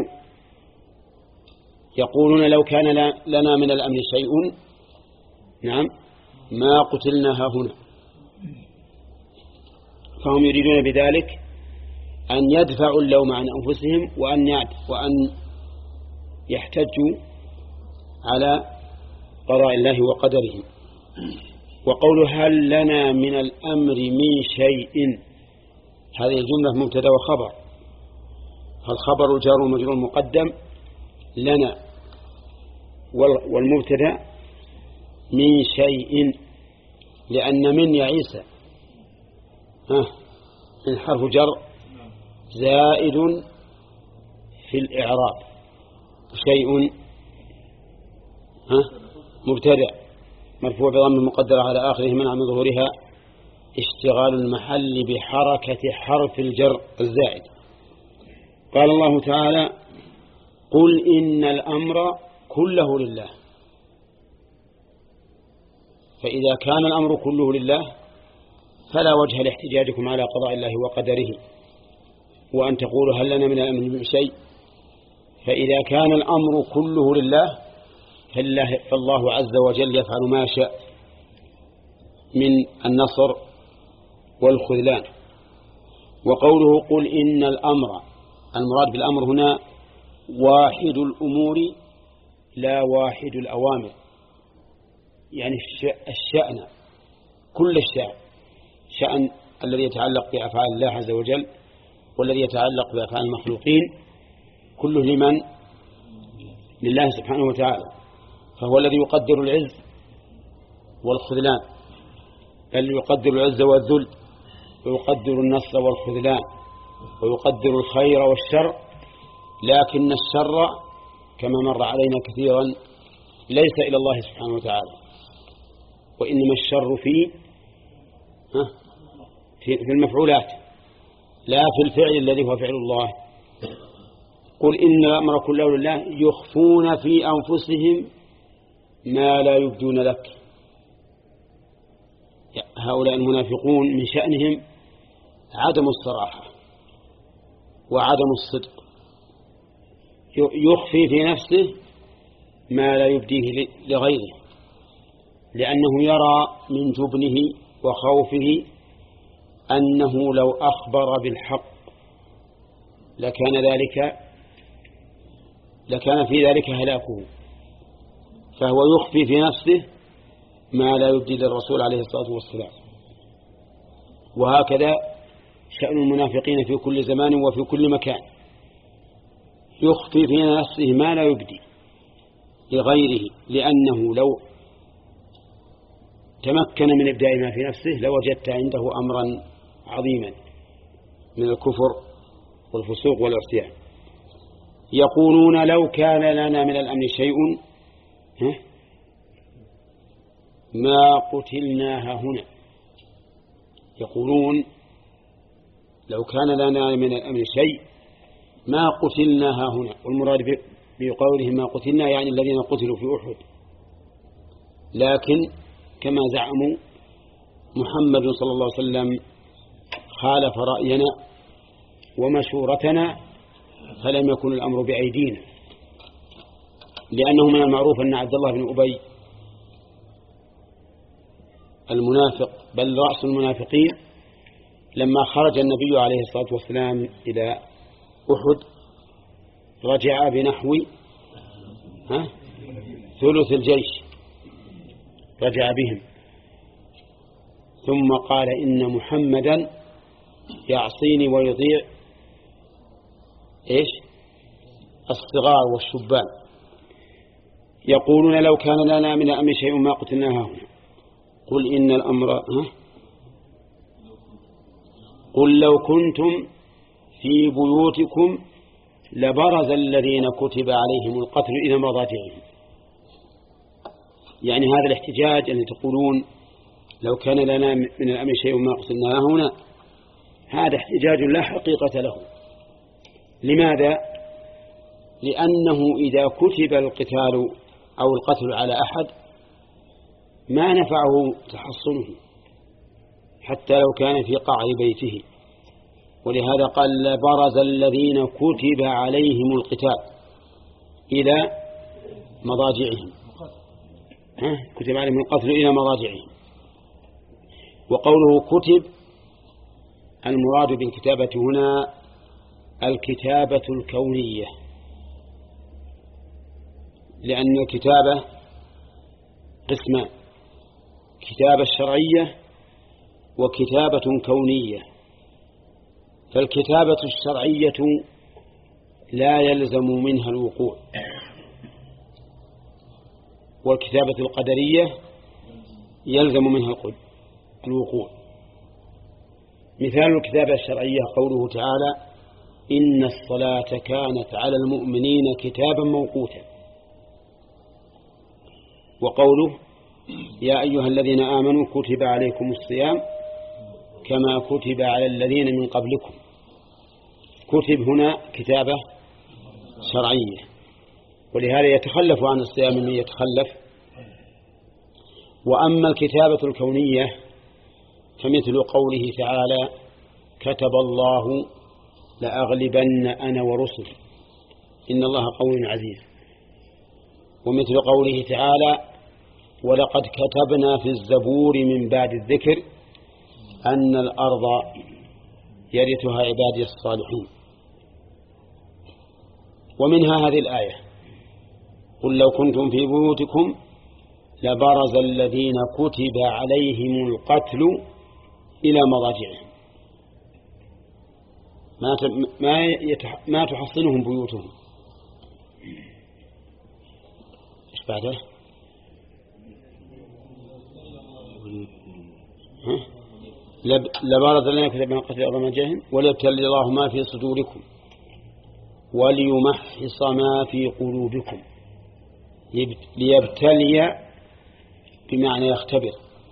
يقولون لو كان لنا من الأمر شيء نعم ما قتلنا هنا، فهم يريدون بذلك أن يدفعوا اللوم عن أنفسهم وأن وأن يحتجوا على قضاء الله وقدره. وقول هل لنا من الأمر من شيء، هذه الجملة مبتدا وخبر، الخبر جار ومجرور مقدم لنا، والمبتدا من شيء، لأن من يا عيسى ها من حرف جر زائد في الإعراب، شيء ها مبتدا مرفوع بضم مقدر على آخره منع من ظهورها اشتغال المحل بحركة حرف الجر الزائد. قال الله تعالى قل إن الأمر كله لله، فإذا كان الأمر كله لله فلا وجه لاحتجاجكم على قضاء الله وقدره وأن تقولوا هل لنا من الأمر من شيء. فإذا كان الأمر كله لله فالله عز وجل يفعل ما شاء من النصر والخذلان. وقوله قل إن الأمر، المراد بالأمر هنا واحد الأمور لا واحد الأوامر، يعني الشأن كل الشأن، شأن الذي يتعلق بأفعال الله عز وجل والذي يتعلق بأفعال المخلوقين كله لمن؟ لله سبحانه وتعالى، فهو الذي يقدر العز والخذلان، الذي يقدر العز والذل، ويقدر النصر والخذلان، ويقدر الخير والشر. لكن الشر كما مر علينا كثيرا ليس إلى الله سبحانه وتعالى، وإنما الشر في في المفعولات لا في الفعل الذي هو فعل الله. قل إن الأمر كله لله يخفون في أنفسهم ما لا يبدون لك. هؤلاء المنافقون من شأنهم عدم الصراحة وعدم الصدق، يخفي في نفسه ما لا يبديه لغيره، لأنه يرى من جبنه وخوفه أنه لو أخبر بالحق لكان ذلك لكان في ذلك هلاكه، فهو يخفي في نفسه ما لا يبدي للرسول عليه الصلاة والسلام. وهكذا شأن المنافقين في كل زمان وفي كل مكان، يخفي في نفسه ما لا يبدي لغيره، لأنه لو تمكن من إبداء ما في نفسه لوجدت عنده أمرا عظيما من الكفر والفسوق والعصيان. يقولون لو كان لنا من الأمر شيء ما قتلنا هنا. يقولون لو كان لنا من الأمر شيء ما قتلنا هنا، والمراد بقولهم ما قتلنا يعني الذين قتلوا في أحد. لكن كما زعموا محمد صلى الله عليه وسلم خالف رأينا ومشورتنا، فلم يكن الأمر بأيدينا، لأنه من المعروف أن عبد الله بن أبي المنافق بل رأس المنافقين لما خرج النبي عليه الصلاة والسلام إلى أحد رجع بنحو ها ثلث الجيش، رجع بهم، ثم قال إن محمدا يعصيني ويطيع إيش الصغار والشبان. يقولون لو كان لنا من الأمر شيء ما قتلناها هنا. قل إن الأمر ها قل لو كنتم في بيوتكم لبرز الذين كتب عليهم القتل إلى مضاجعهم. يعني هذا الاحتجاج أن تقولون لو كان لنا من الأمر شيء ما قتلناه هنا، هذا احتجاج لا حقيقة له. لماذا؟ لأنه إذا كتب القتال أو القتل على أحد ما نفعه تحصنه حتى لو كان في قعر بيته، ولهذا قال لبرز الذين كتب عليهم القتال إلى مضاجعهم، ها كتب عليهم القتل إلى مضاجعهم. وقوله كتب المراد بالكتابة هنا الكتابة الكونية، لأن الكتابة قسمان: كتابة شرعية وكتابة كونية. فالكتابة الشرعية لا يلزم منها الوقوع، والكتابة القدرية يلزم منها الوقوع. مثال الكتابة الشرعية قوله تعالى: إن الصلاة كانت على المؤمنين كتابا موقوتا. وقوله: يا أيها الذين آمنوا كتب عليكم الصيام كما كتب على الذين من قبلكم. كتب هنا كتابة شرعية، ولهذا يتخلف عن الصيام من يتخلف. وأما الكتابة الكونية فمثل قوله تعالى: كتب الله لأغلبن أنا ورسلي إن الله قوي عزيز. ومثل قوله تعالى: ولقد كتبنا في الزبور من بعد الذكر أن الأرض يرثها عبادي الصالحين. ومنها هذه الآية: قل لو كنتم في بيوتكم لبرز الذين كتب عليهم القتل إلى مضاجعهم. ما يتح... ما تحصنهم بيوتهم. إيش بعده؟ لب... لبرز الذين كتب عليهم القتل إلى مضاجعهم وليبتلي الله ما في صدوركم وليمحص ما في قلوبكم. يبت... ليبتلي بمعنى يختبر،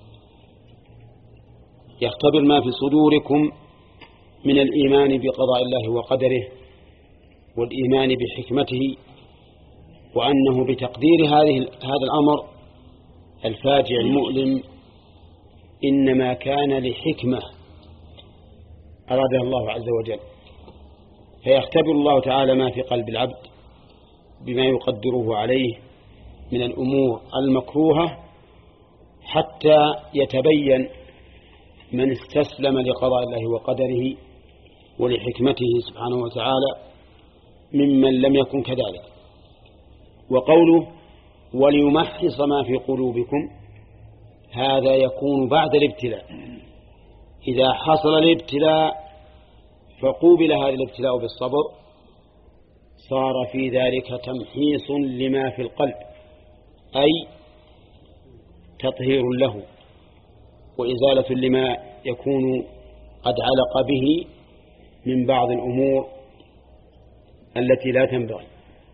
يختبر ما في صدوركم من الإيمان بقضاء الله وقدره والإيمان بحكمته، وأنه بتقدير هذه هذا الأمر الفاجع المؤلم إنما كان لحكمة أرادها الله عز وجل. فيختبر الله تعالى ما في قلب العبد بما يقدره عليه من الأمور المكروهة حتى يتبين من استسلم لقضاء الله وقدره ولحكمته سبحانه وتعالى ممن لم يكن كذلك. وقوله وليمحص ما في قلوبكم، هذا يكون بعد الابتلاء. إذا حصل الابتلاء فقوبل هذا الابتلاء بالصبر صار في ذلك تمحيص لما في القلب، أي تطهير له وإزالة لما يكون قد علق به من بعض الأمور التي لا تنبغي.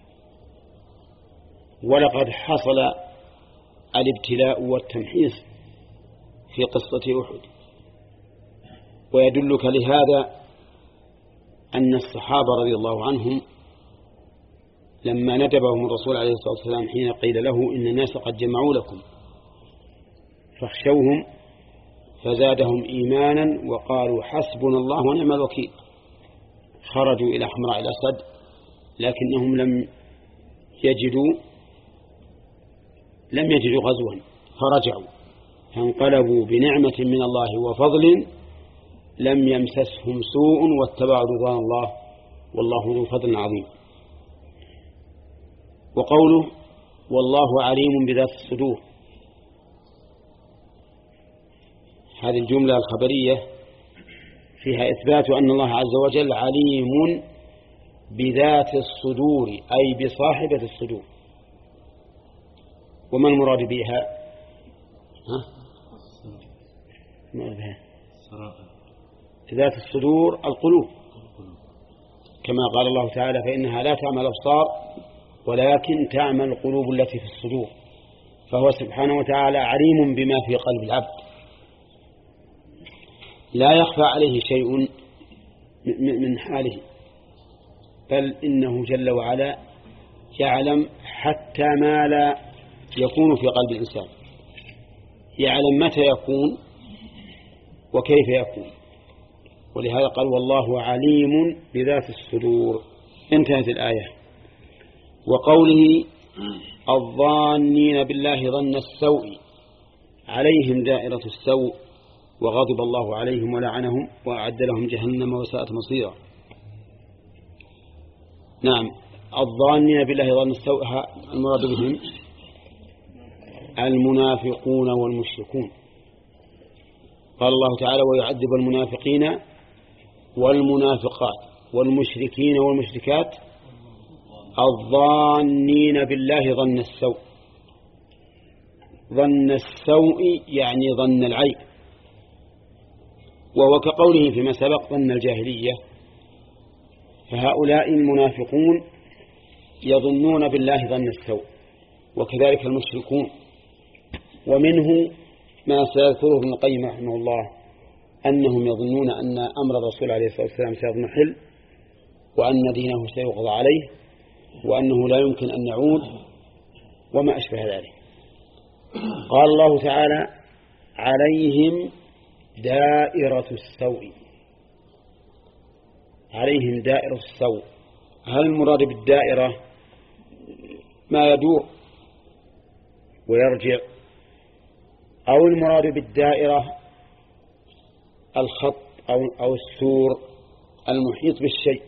ولقد حصل الابتلاء والتمحيص في قصة أحد. ويدلك لهذا أن الصحابة رضي الله عنهم لما ندبهم الرسول عليه الصلاة والسلام حين قيل له إن الناس قد جمعوا لكم فاخشوهم فزادهم إيمانا وقالوا حسبنا الله ونعم الوكيل، خرجوا إلى حمراء الأسد لكنهم لم يجدوا لم يجدوا غزوا فرجعوا فانقلبوا بنعمة من الله وفضل لم يمسسهم سوء واتبعوا رضوان الله والله ذو فضل عظيم. وقوله والله عليم بذات الصدور، هذه الجملة الخبرية فيها إثبات أن الله عز وجل عليم بذات الصدور أي بصاحبة الصدور. وما المراد بها؟ ها؟ المراد بها ذات الصدور القلوب، كما قال الله تعالى فإنها لا تعمل الأبصار ولكن تعمل القلوب التي في الصدور. فهو سبحانه وتعالى عليم بما في قلب العبد، لا يخفى عليه شيء من حاله، بل إنه جل وعلا يعلم حتى ما لا يكون في قلب الإنسان، يعلم متى يكون وكيف يكون. ولهذا قال والله عليم بذات الصدور. انتهت الآية. وقوله الظانين بالله ظن السوء عليهم دائرة السوء وغضب الله عليهم ولعنهم وأعد لهم جهنم وساءت مصيرا. نعم، الظانين بالله ظن السوء المراد بهم المنافقون والمشركون. قال الله تعالى ويعذب المنافقين والمنافقات والمشركين والمشركات الظانين بالله ظن السوء. ظن السوء يعني ظن العيب، وهو كقوله فيما سبق ظن الجاهلية. فهؤلاء المنافقون يظنون بالله ظن السوء، وكذلك المشركون. ومنه ما سيذكره ابن القيم رحمه الله أنهم يظنون أن أمر الرسول عليه الصلاة والسلام سيضمحل وأن دينه سيقضى عليه وأنه لا يمكن أن يعود وما أشبه ذلك. قال الله تعالى عليهم دائرة السوء. عليهم دائرة السوء، هل المراد بالدائرة ما يدور ويرجع، أو المراد بالدائرة الخط أو, أو السور المحيط بالشيء،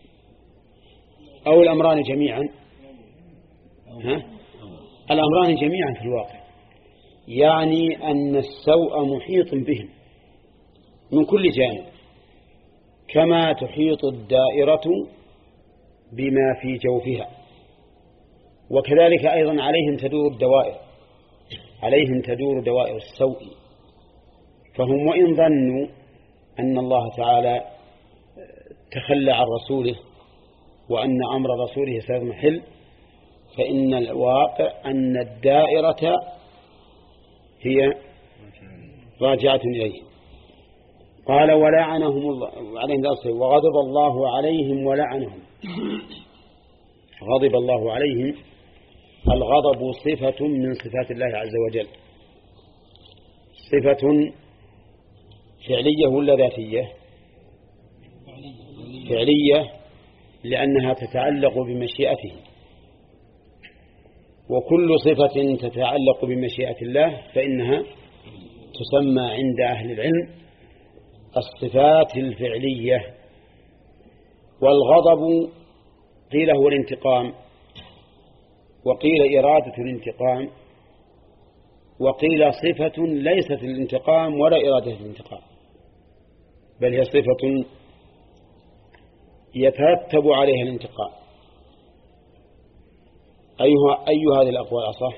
أو الأمران جميعا؟ ها؟ الأمران جميعا في الواقع، يعني أن السوء محيط بهم من كل جانب، كما تحيط الدائرة بما في جوفها. وكذلك أيضا عليهم تدور الدوائر، عليهم تدور دوائر السوء. فهم وإن ظنوا أن الله تعالى تخلى عن رسوله وأن أمر رسوله سيضمحل، فإن الواقع أن الدائرة هي راجعة إليه. قال ولعنهم الله عليهم وغضب الله عليهم ولعنهم. غضب الله عليهم، الغضب صفة من صفات الله عز وجل، صفة فعلية ولا ذاتية؟ فعلية، لأنها تتعلق بمشيئته، وكل صفة تتعلق بمشيئة الله فإنها تسمى عند أهل العلم الصفات الفعلية. والغضب قيل هو الانتقام، وقيل إرادة الانتقام، وقيل صفة ليست الانتقام ولا إرادة الانتقام، بل هي صفة يترتب عليها الانتقام. أيها أي هذه الأقوال أصح؟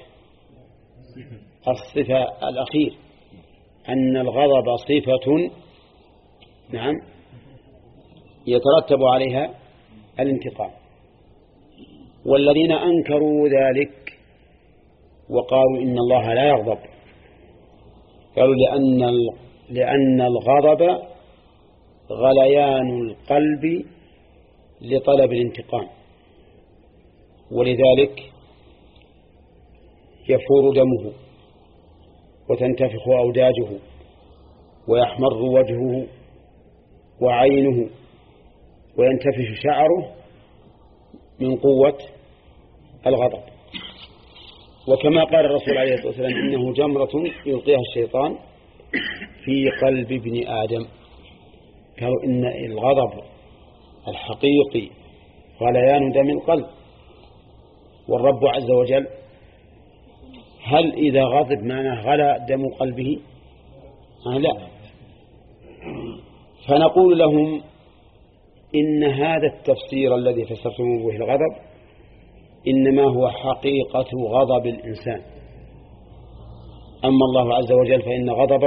الصفة الأخير، أن الغضب صفة نعم يترتب عليها الانتقام. والذين أنكروا ذلك وقالوا إن الله لا يغضب قالوا لأن لأن الغضب غليان القلب لطلب الانتقام، ولذلك يفور دمه وتنتفخ أوداجه ويحمر وجهه وعينه وينتفش شعره من قوة الغضب. وكما قال الرسول عليه الصلاة والسلام إنه جمرة يلقيها الشيطان في قلب ابن آدم. قالوا إن الغضب الحقيقي غليان دم القلب. والرب عز وجل هل إذا غضب معناه غلى دم قلبه؟ آه لا. فنقول لهم إن هذا التفسير الذي فسرتم به الغضب إنما هو حقيقة غضب الإنسان، أما الله عز وجل فإن غضبه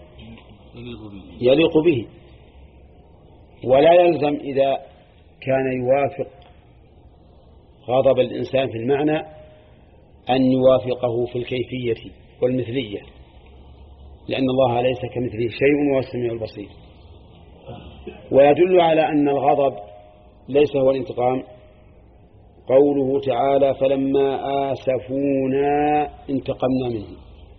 يليق به، ولا يلزم إذا كان يوافق غضب الإنسان في المعنى أن يوافقه في الكيفية والمثلية، لأن الله ليس كمثله شيء وهو السميع البصير. ويدل على أن الغضب ليس هو الانتقام قوله تعالى فلما آسفونا انتقمنا منهم.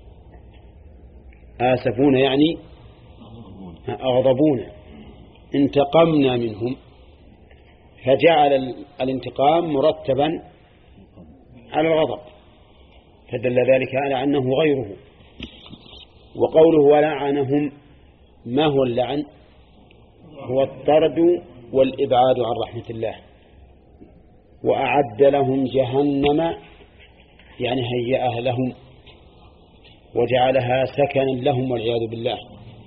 آسفونا يعني أغضبونا، انتقمنا منهم، فجعل الانتقام مرتبا على الغضب، فدل ذلك على أنه غيره. وقوله ولعنهم، ما هو اللعن؟ هو الطرد والإبعاد عن رحمة الله. وأعد لهم جهنم يعني هيئها لهم وجعلها سكنا لهم والعياذ بالله.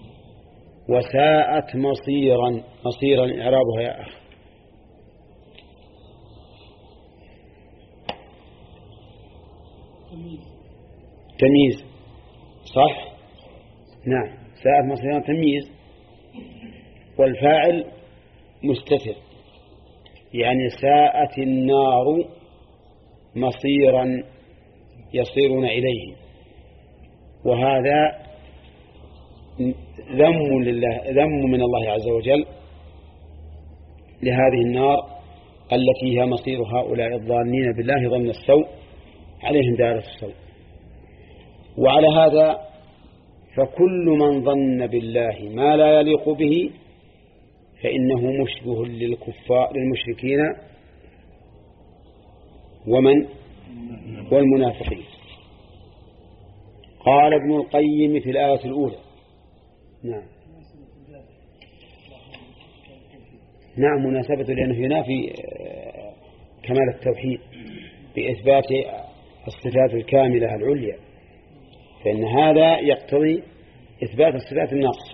وساءت مصيرا، مصيرا إعرابها يا أخ. تمييز صح؟ نعم، ساءت مصيرا تمييز، والفاعل مستتر، يعني ساءت النار مصيرا يصيرون إليه. وهذا ذم لله، ذم من الله عز وجل لهذه النار التي هي مصير هؤلاء الظانين بالله ظن السوء، عليهم دائرة السوء. وعلى هذا فكل من ظن بالله ما لا يليق به فإنه مشبه للكفار للمشركين ومن والمنافقين. قال ابن القيم في الآية الأولى نعم نعم مناسبة، لأنه ينافي كمال التوحيد بإثبات الصفات الكاملة العليا، فإن هذا يقتضي إثبات الصفات الناقصة.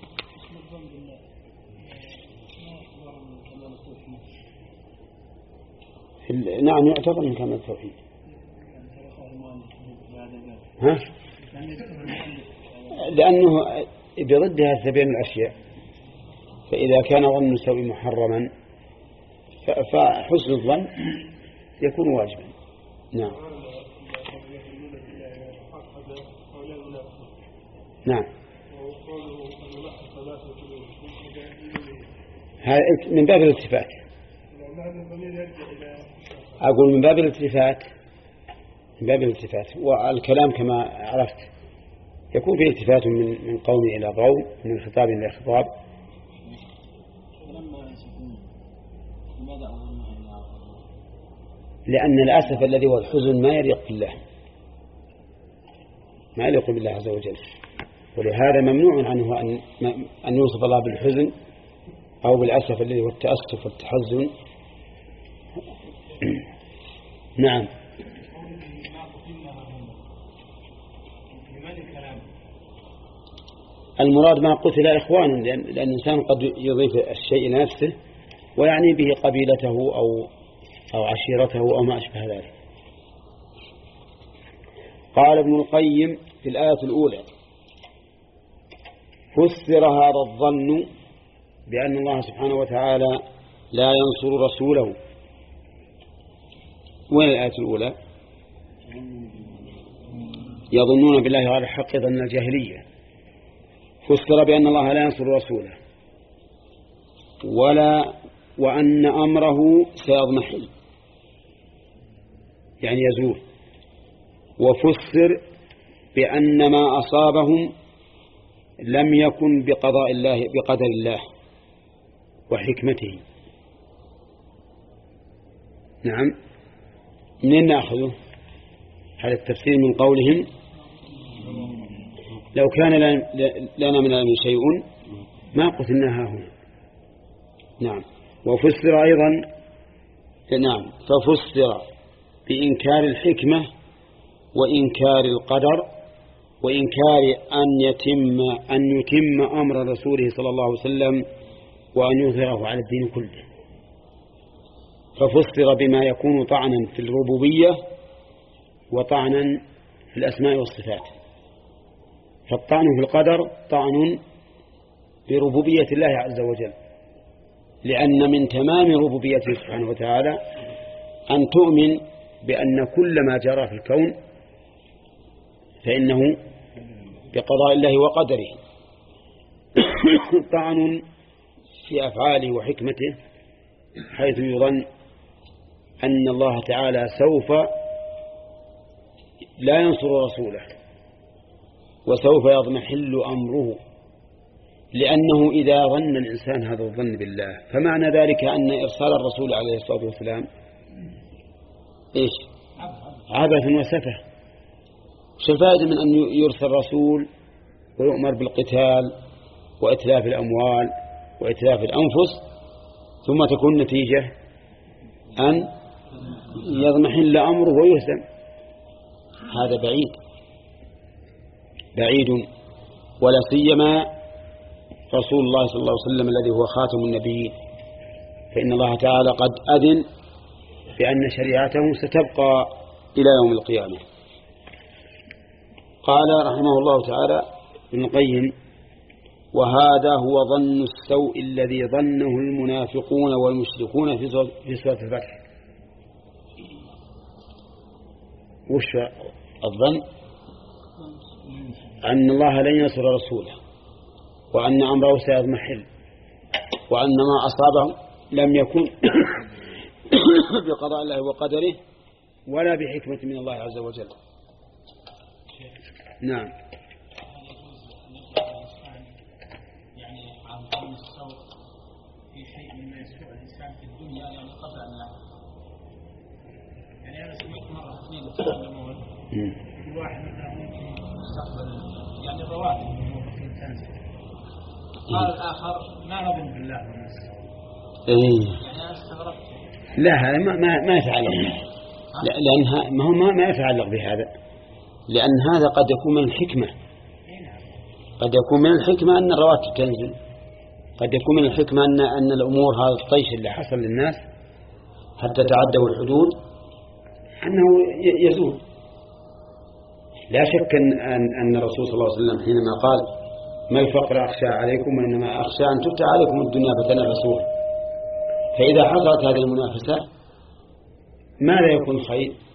نعم يعتبر من كمال التوحيد. ها؟ لأنه بضدها سبيل الأشياء، فإذا كان ظن السوء محرما فحسن الظن يكون واجبا. نعم نعم هذا من باب الالتفات، أقول من باب الالتفات من باب الالتفات والكلام كما عرفت يكون فيه التفات من من قوم إلى قوم، من خطاب إلى خطاب. لأن الأسف الذي هو الحزن ما يليق بالله، ما يليق بالله عز وجل، ولهذا ممنوع عنه أن أن يوصف الله بالحزن أو بالأسف الذي هو التأسف والتحزن. نعم المراد ما قتل إخوانا، لأن الإنسان قد يضيف الشيء إلى نفسه ويعني به قبيلته أو أو عشيرته أو ما أشبه ذلك. قال ابن القيم في الآية الأولى: فسر هذا الظن بأن الله سبحانه وتعالى لا ينصر رسوله. وين الآية الأولى؟ يظنون بالله غير الحق ظن الجاهلية. فسر بأن الله لا ينصر رسوله ولا وأن أمره سيضمحل يعني يزول. وفسر بأن ما أصابهم لم يكن بقضاء الله بقدر الله وحكمته. نعم، منين نأخذه هذا التفسير؟ من قولهم: لو كان لنا من العلم شيء ما قتلناها هنا. نعم. وفسر أيضا نعم ففسر بإنكار الحكمة وإنكار القدر وإنكار أن يتم أن يتم أمر رسوله صلى الله عليه وسلم وأن يظهره على الدين كله. ففسر بما يكون طعنا في الربوبية وطعنا في الأسماء والصفات. فالطعن في القدر طعن بربوبية الله عز وجل، لأن من تمام ربوبيته سبحانه وتعالى أن تؤمن بأن كل ما جرى في الكون فإنه بقضاء الله وقدره. طعن في أفعاله وحكمته، حيث يظن أن الله تعالى سوف لا ينصر رسوله وسوف يضمحل أمره، لأنه إذا ظن الإنسان هذا الظن بالله فمعنى ذلك أن إرسال الرسول عليه الصلاة والسلام إيش؟ عبث وسفه. شو الفائدة من أن يرسل رسول ويؤمر بالقتال وإتلاف الأموال وإتلاف الأنفس ثم تكون نتيجة أن يضمحل أمره ويهزم؟ هذا بعيد بعيد. ولا سيما رسول الله صلى الله عليه وسلم الذي هو خاتم النبيين، فإن الله تعالى قد أذن بأن شريعته ستبقى إلى يوم القيامة. قال رحمه الله تعالى ابن القيم: وهذا هو ظن السوء الذي ظنه المنافقون والمشركون في سورة الفتح. وش الظن؟ أن الله لن ينصر رسوله وأن أمره سيضمحل وأن ما أصابه لم يكن بقضاء الله وقدره ولا بحكمة من الله عز وجل. نعم. يعني عن ظن السوء في شيء مما يسوء الإنسان في الدنيا يعني قبل أن يعمل. يعني أنا سمعت مرة اثنين يتكلمون كل واحد منهم ممكن يستقبل يعني الرواتب ممكن تنزل. قال الآخر: ما نظن بالله والناس. إيه. يعني أنا استغربت. لا، هذا ما ما ما يتعلق به. لأنها ما هو ما ما يتعلق بهذا، لأن هذا قد يكون من الحكمة. قد يكون من الحكمة أن الرواتب تنزل، قد يكون من الحكمة أن أن الأمور هذا الطيش اللي حصل للناس حتى تعدوا الحدود أنه يزول. لا شك أن أن الرسول صلى الله عليه وسلم حينما قال: ما الفقر أخشى عليكم وإنما أخشى أن تفتح عليكم الدنيا فتنافسوها. فإذا حصلت هذه المنافسة ماذا يكون خير؟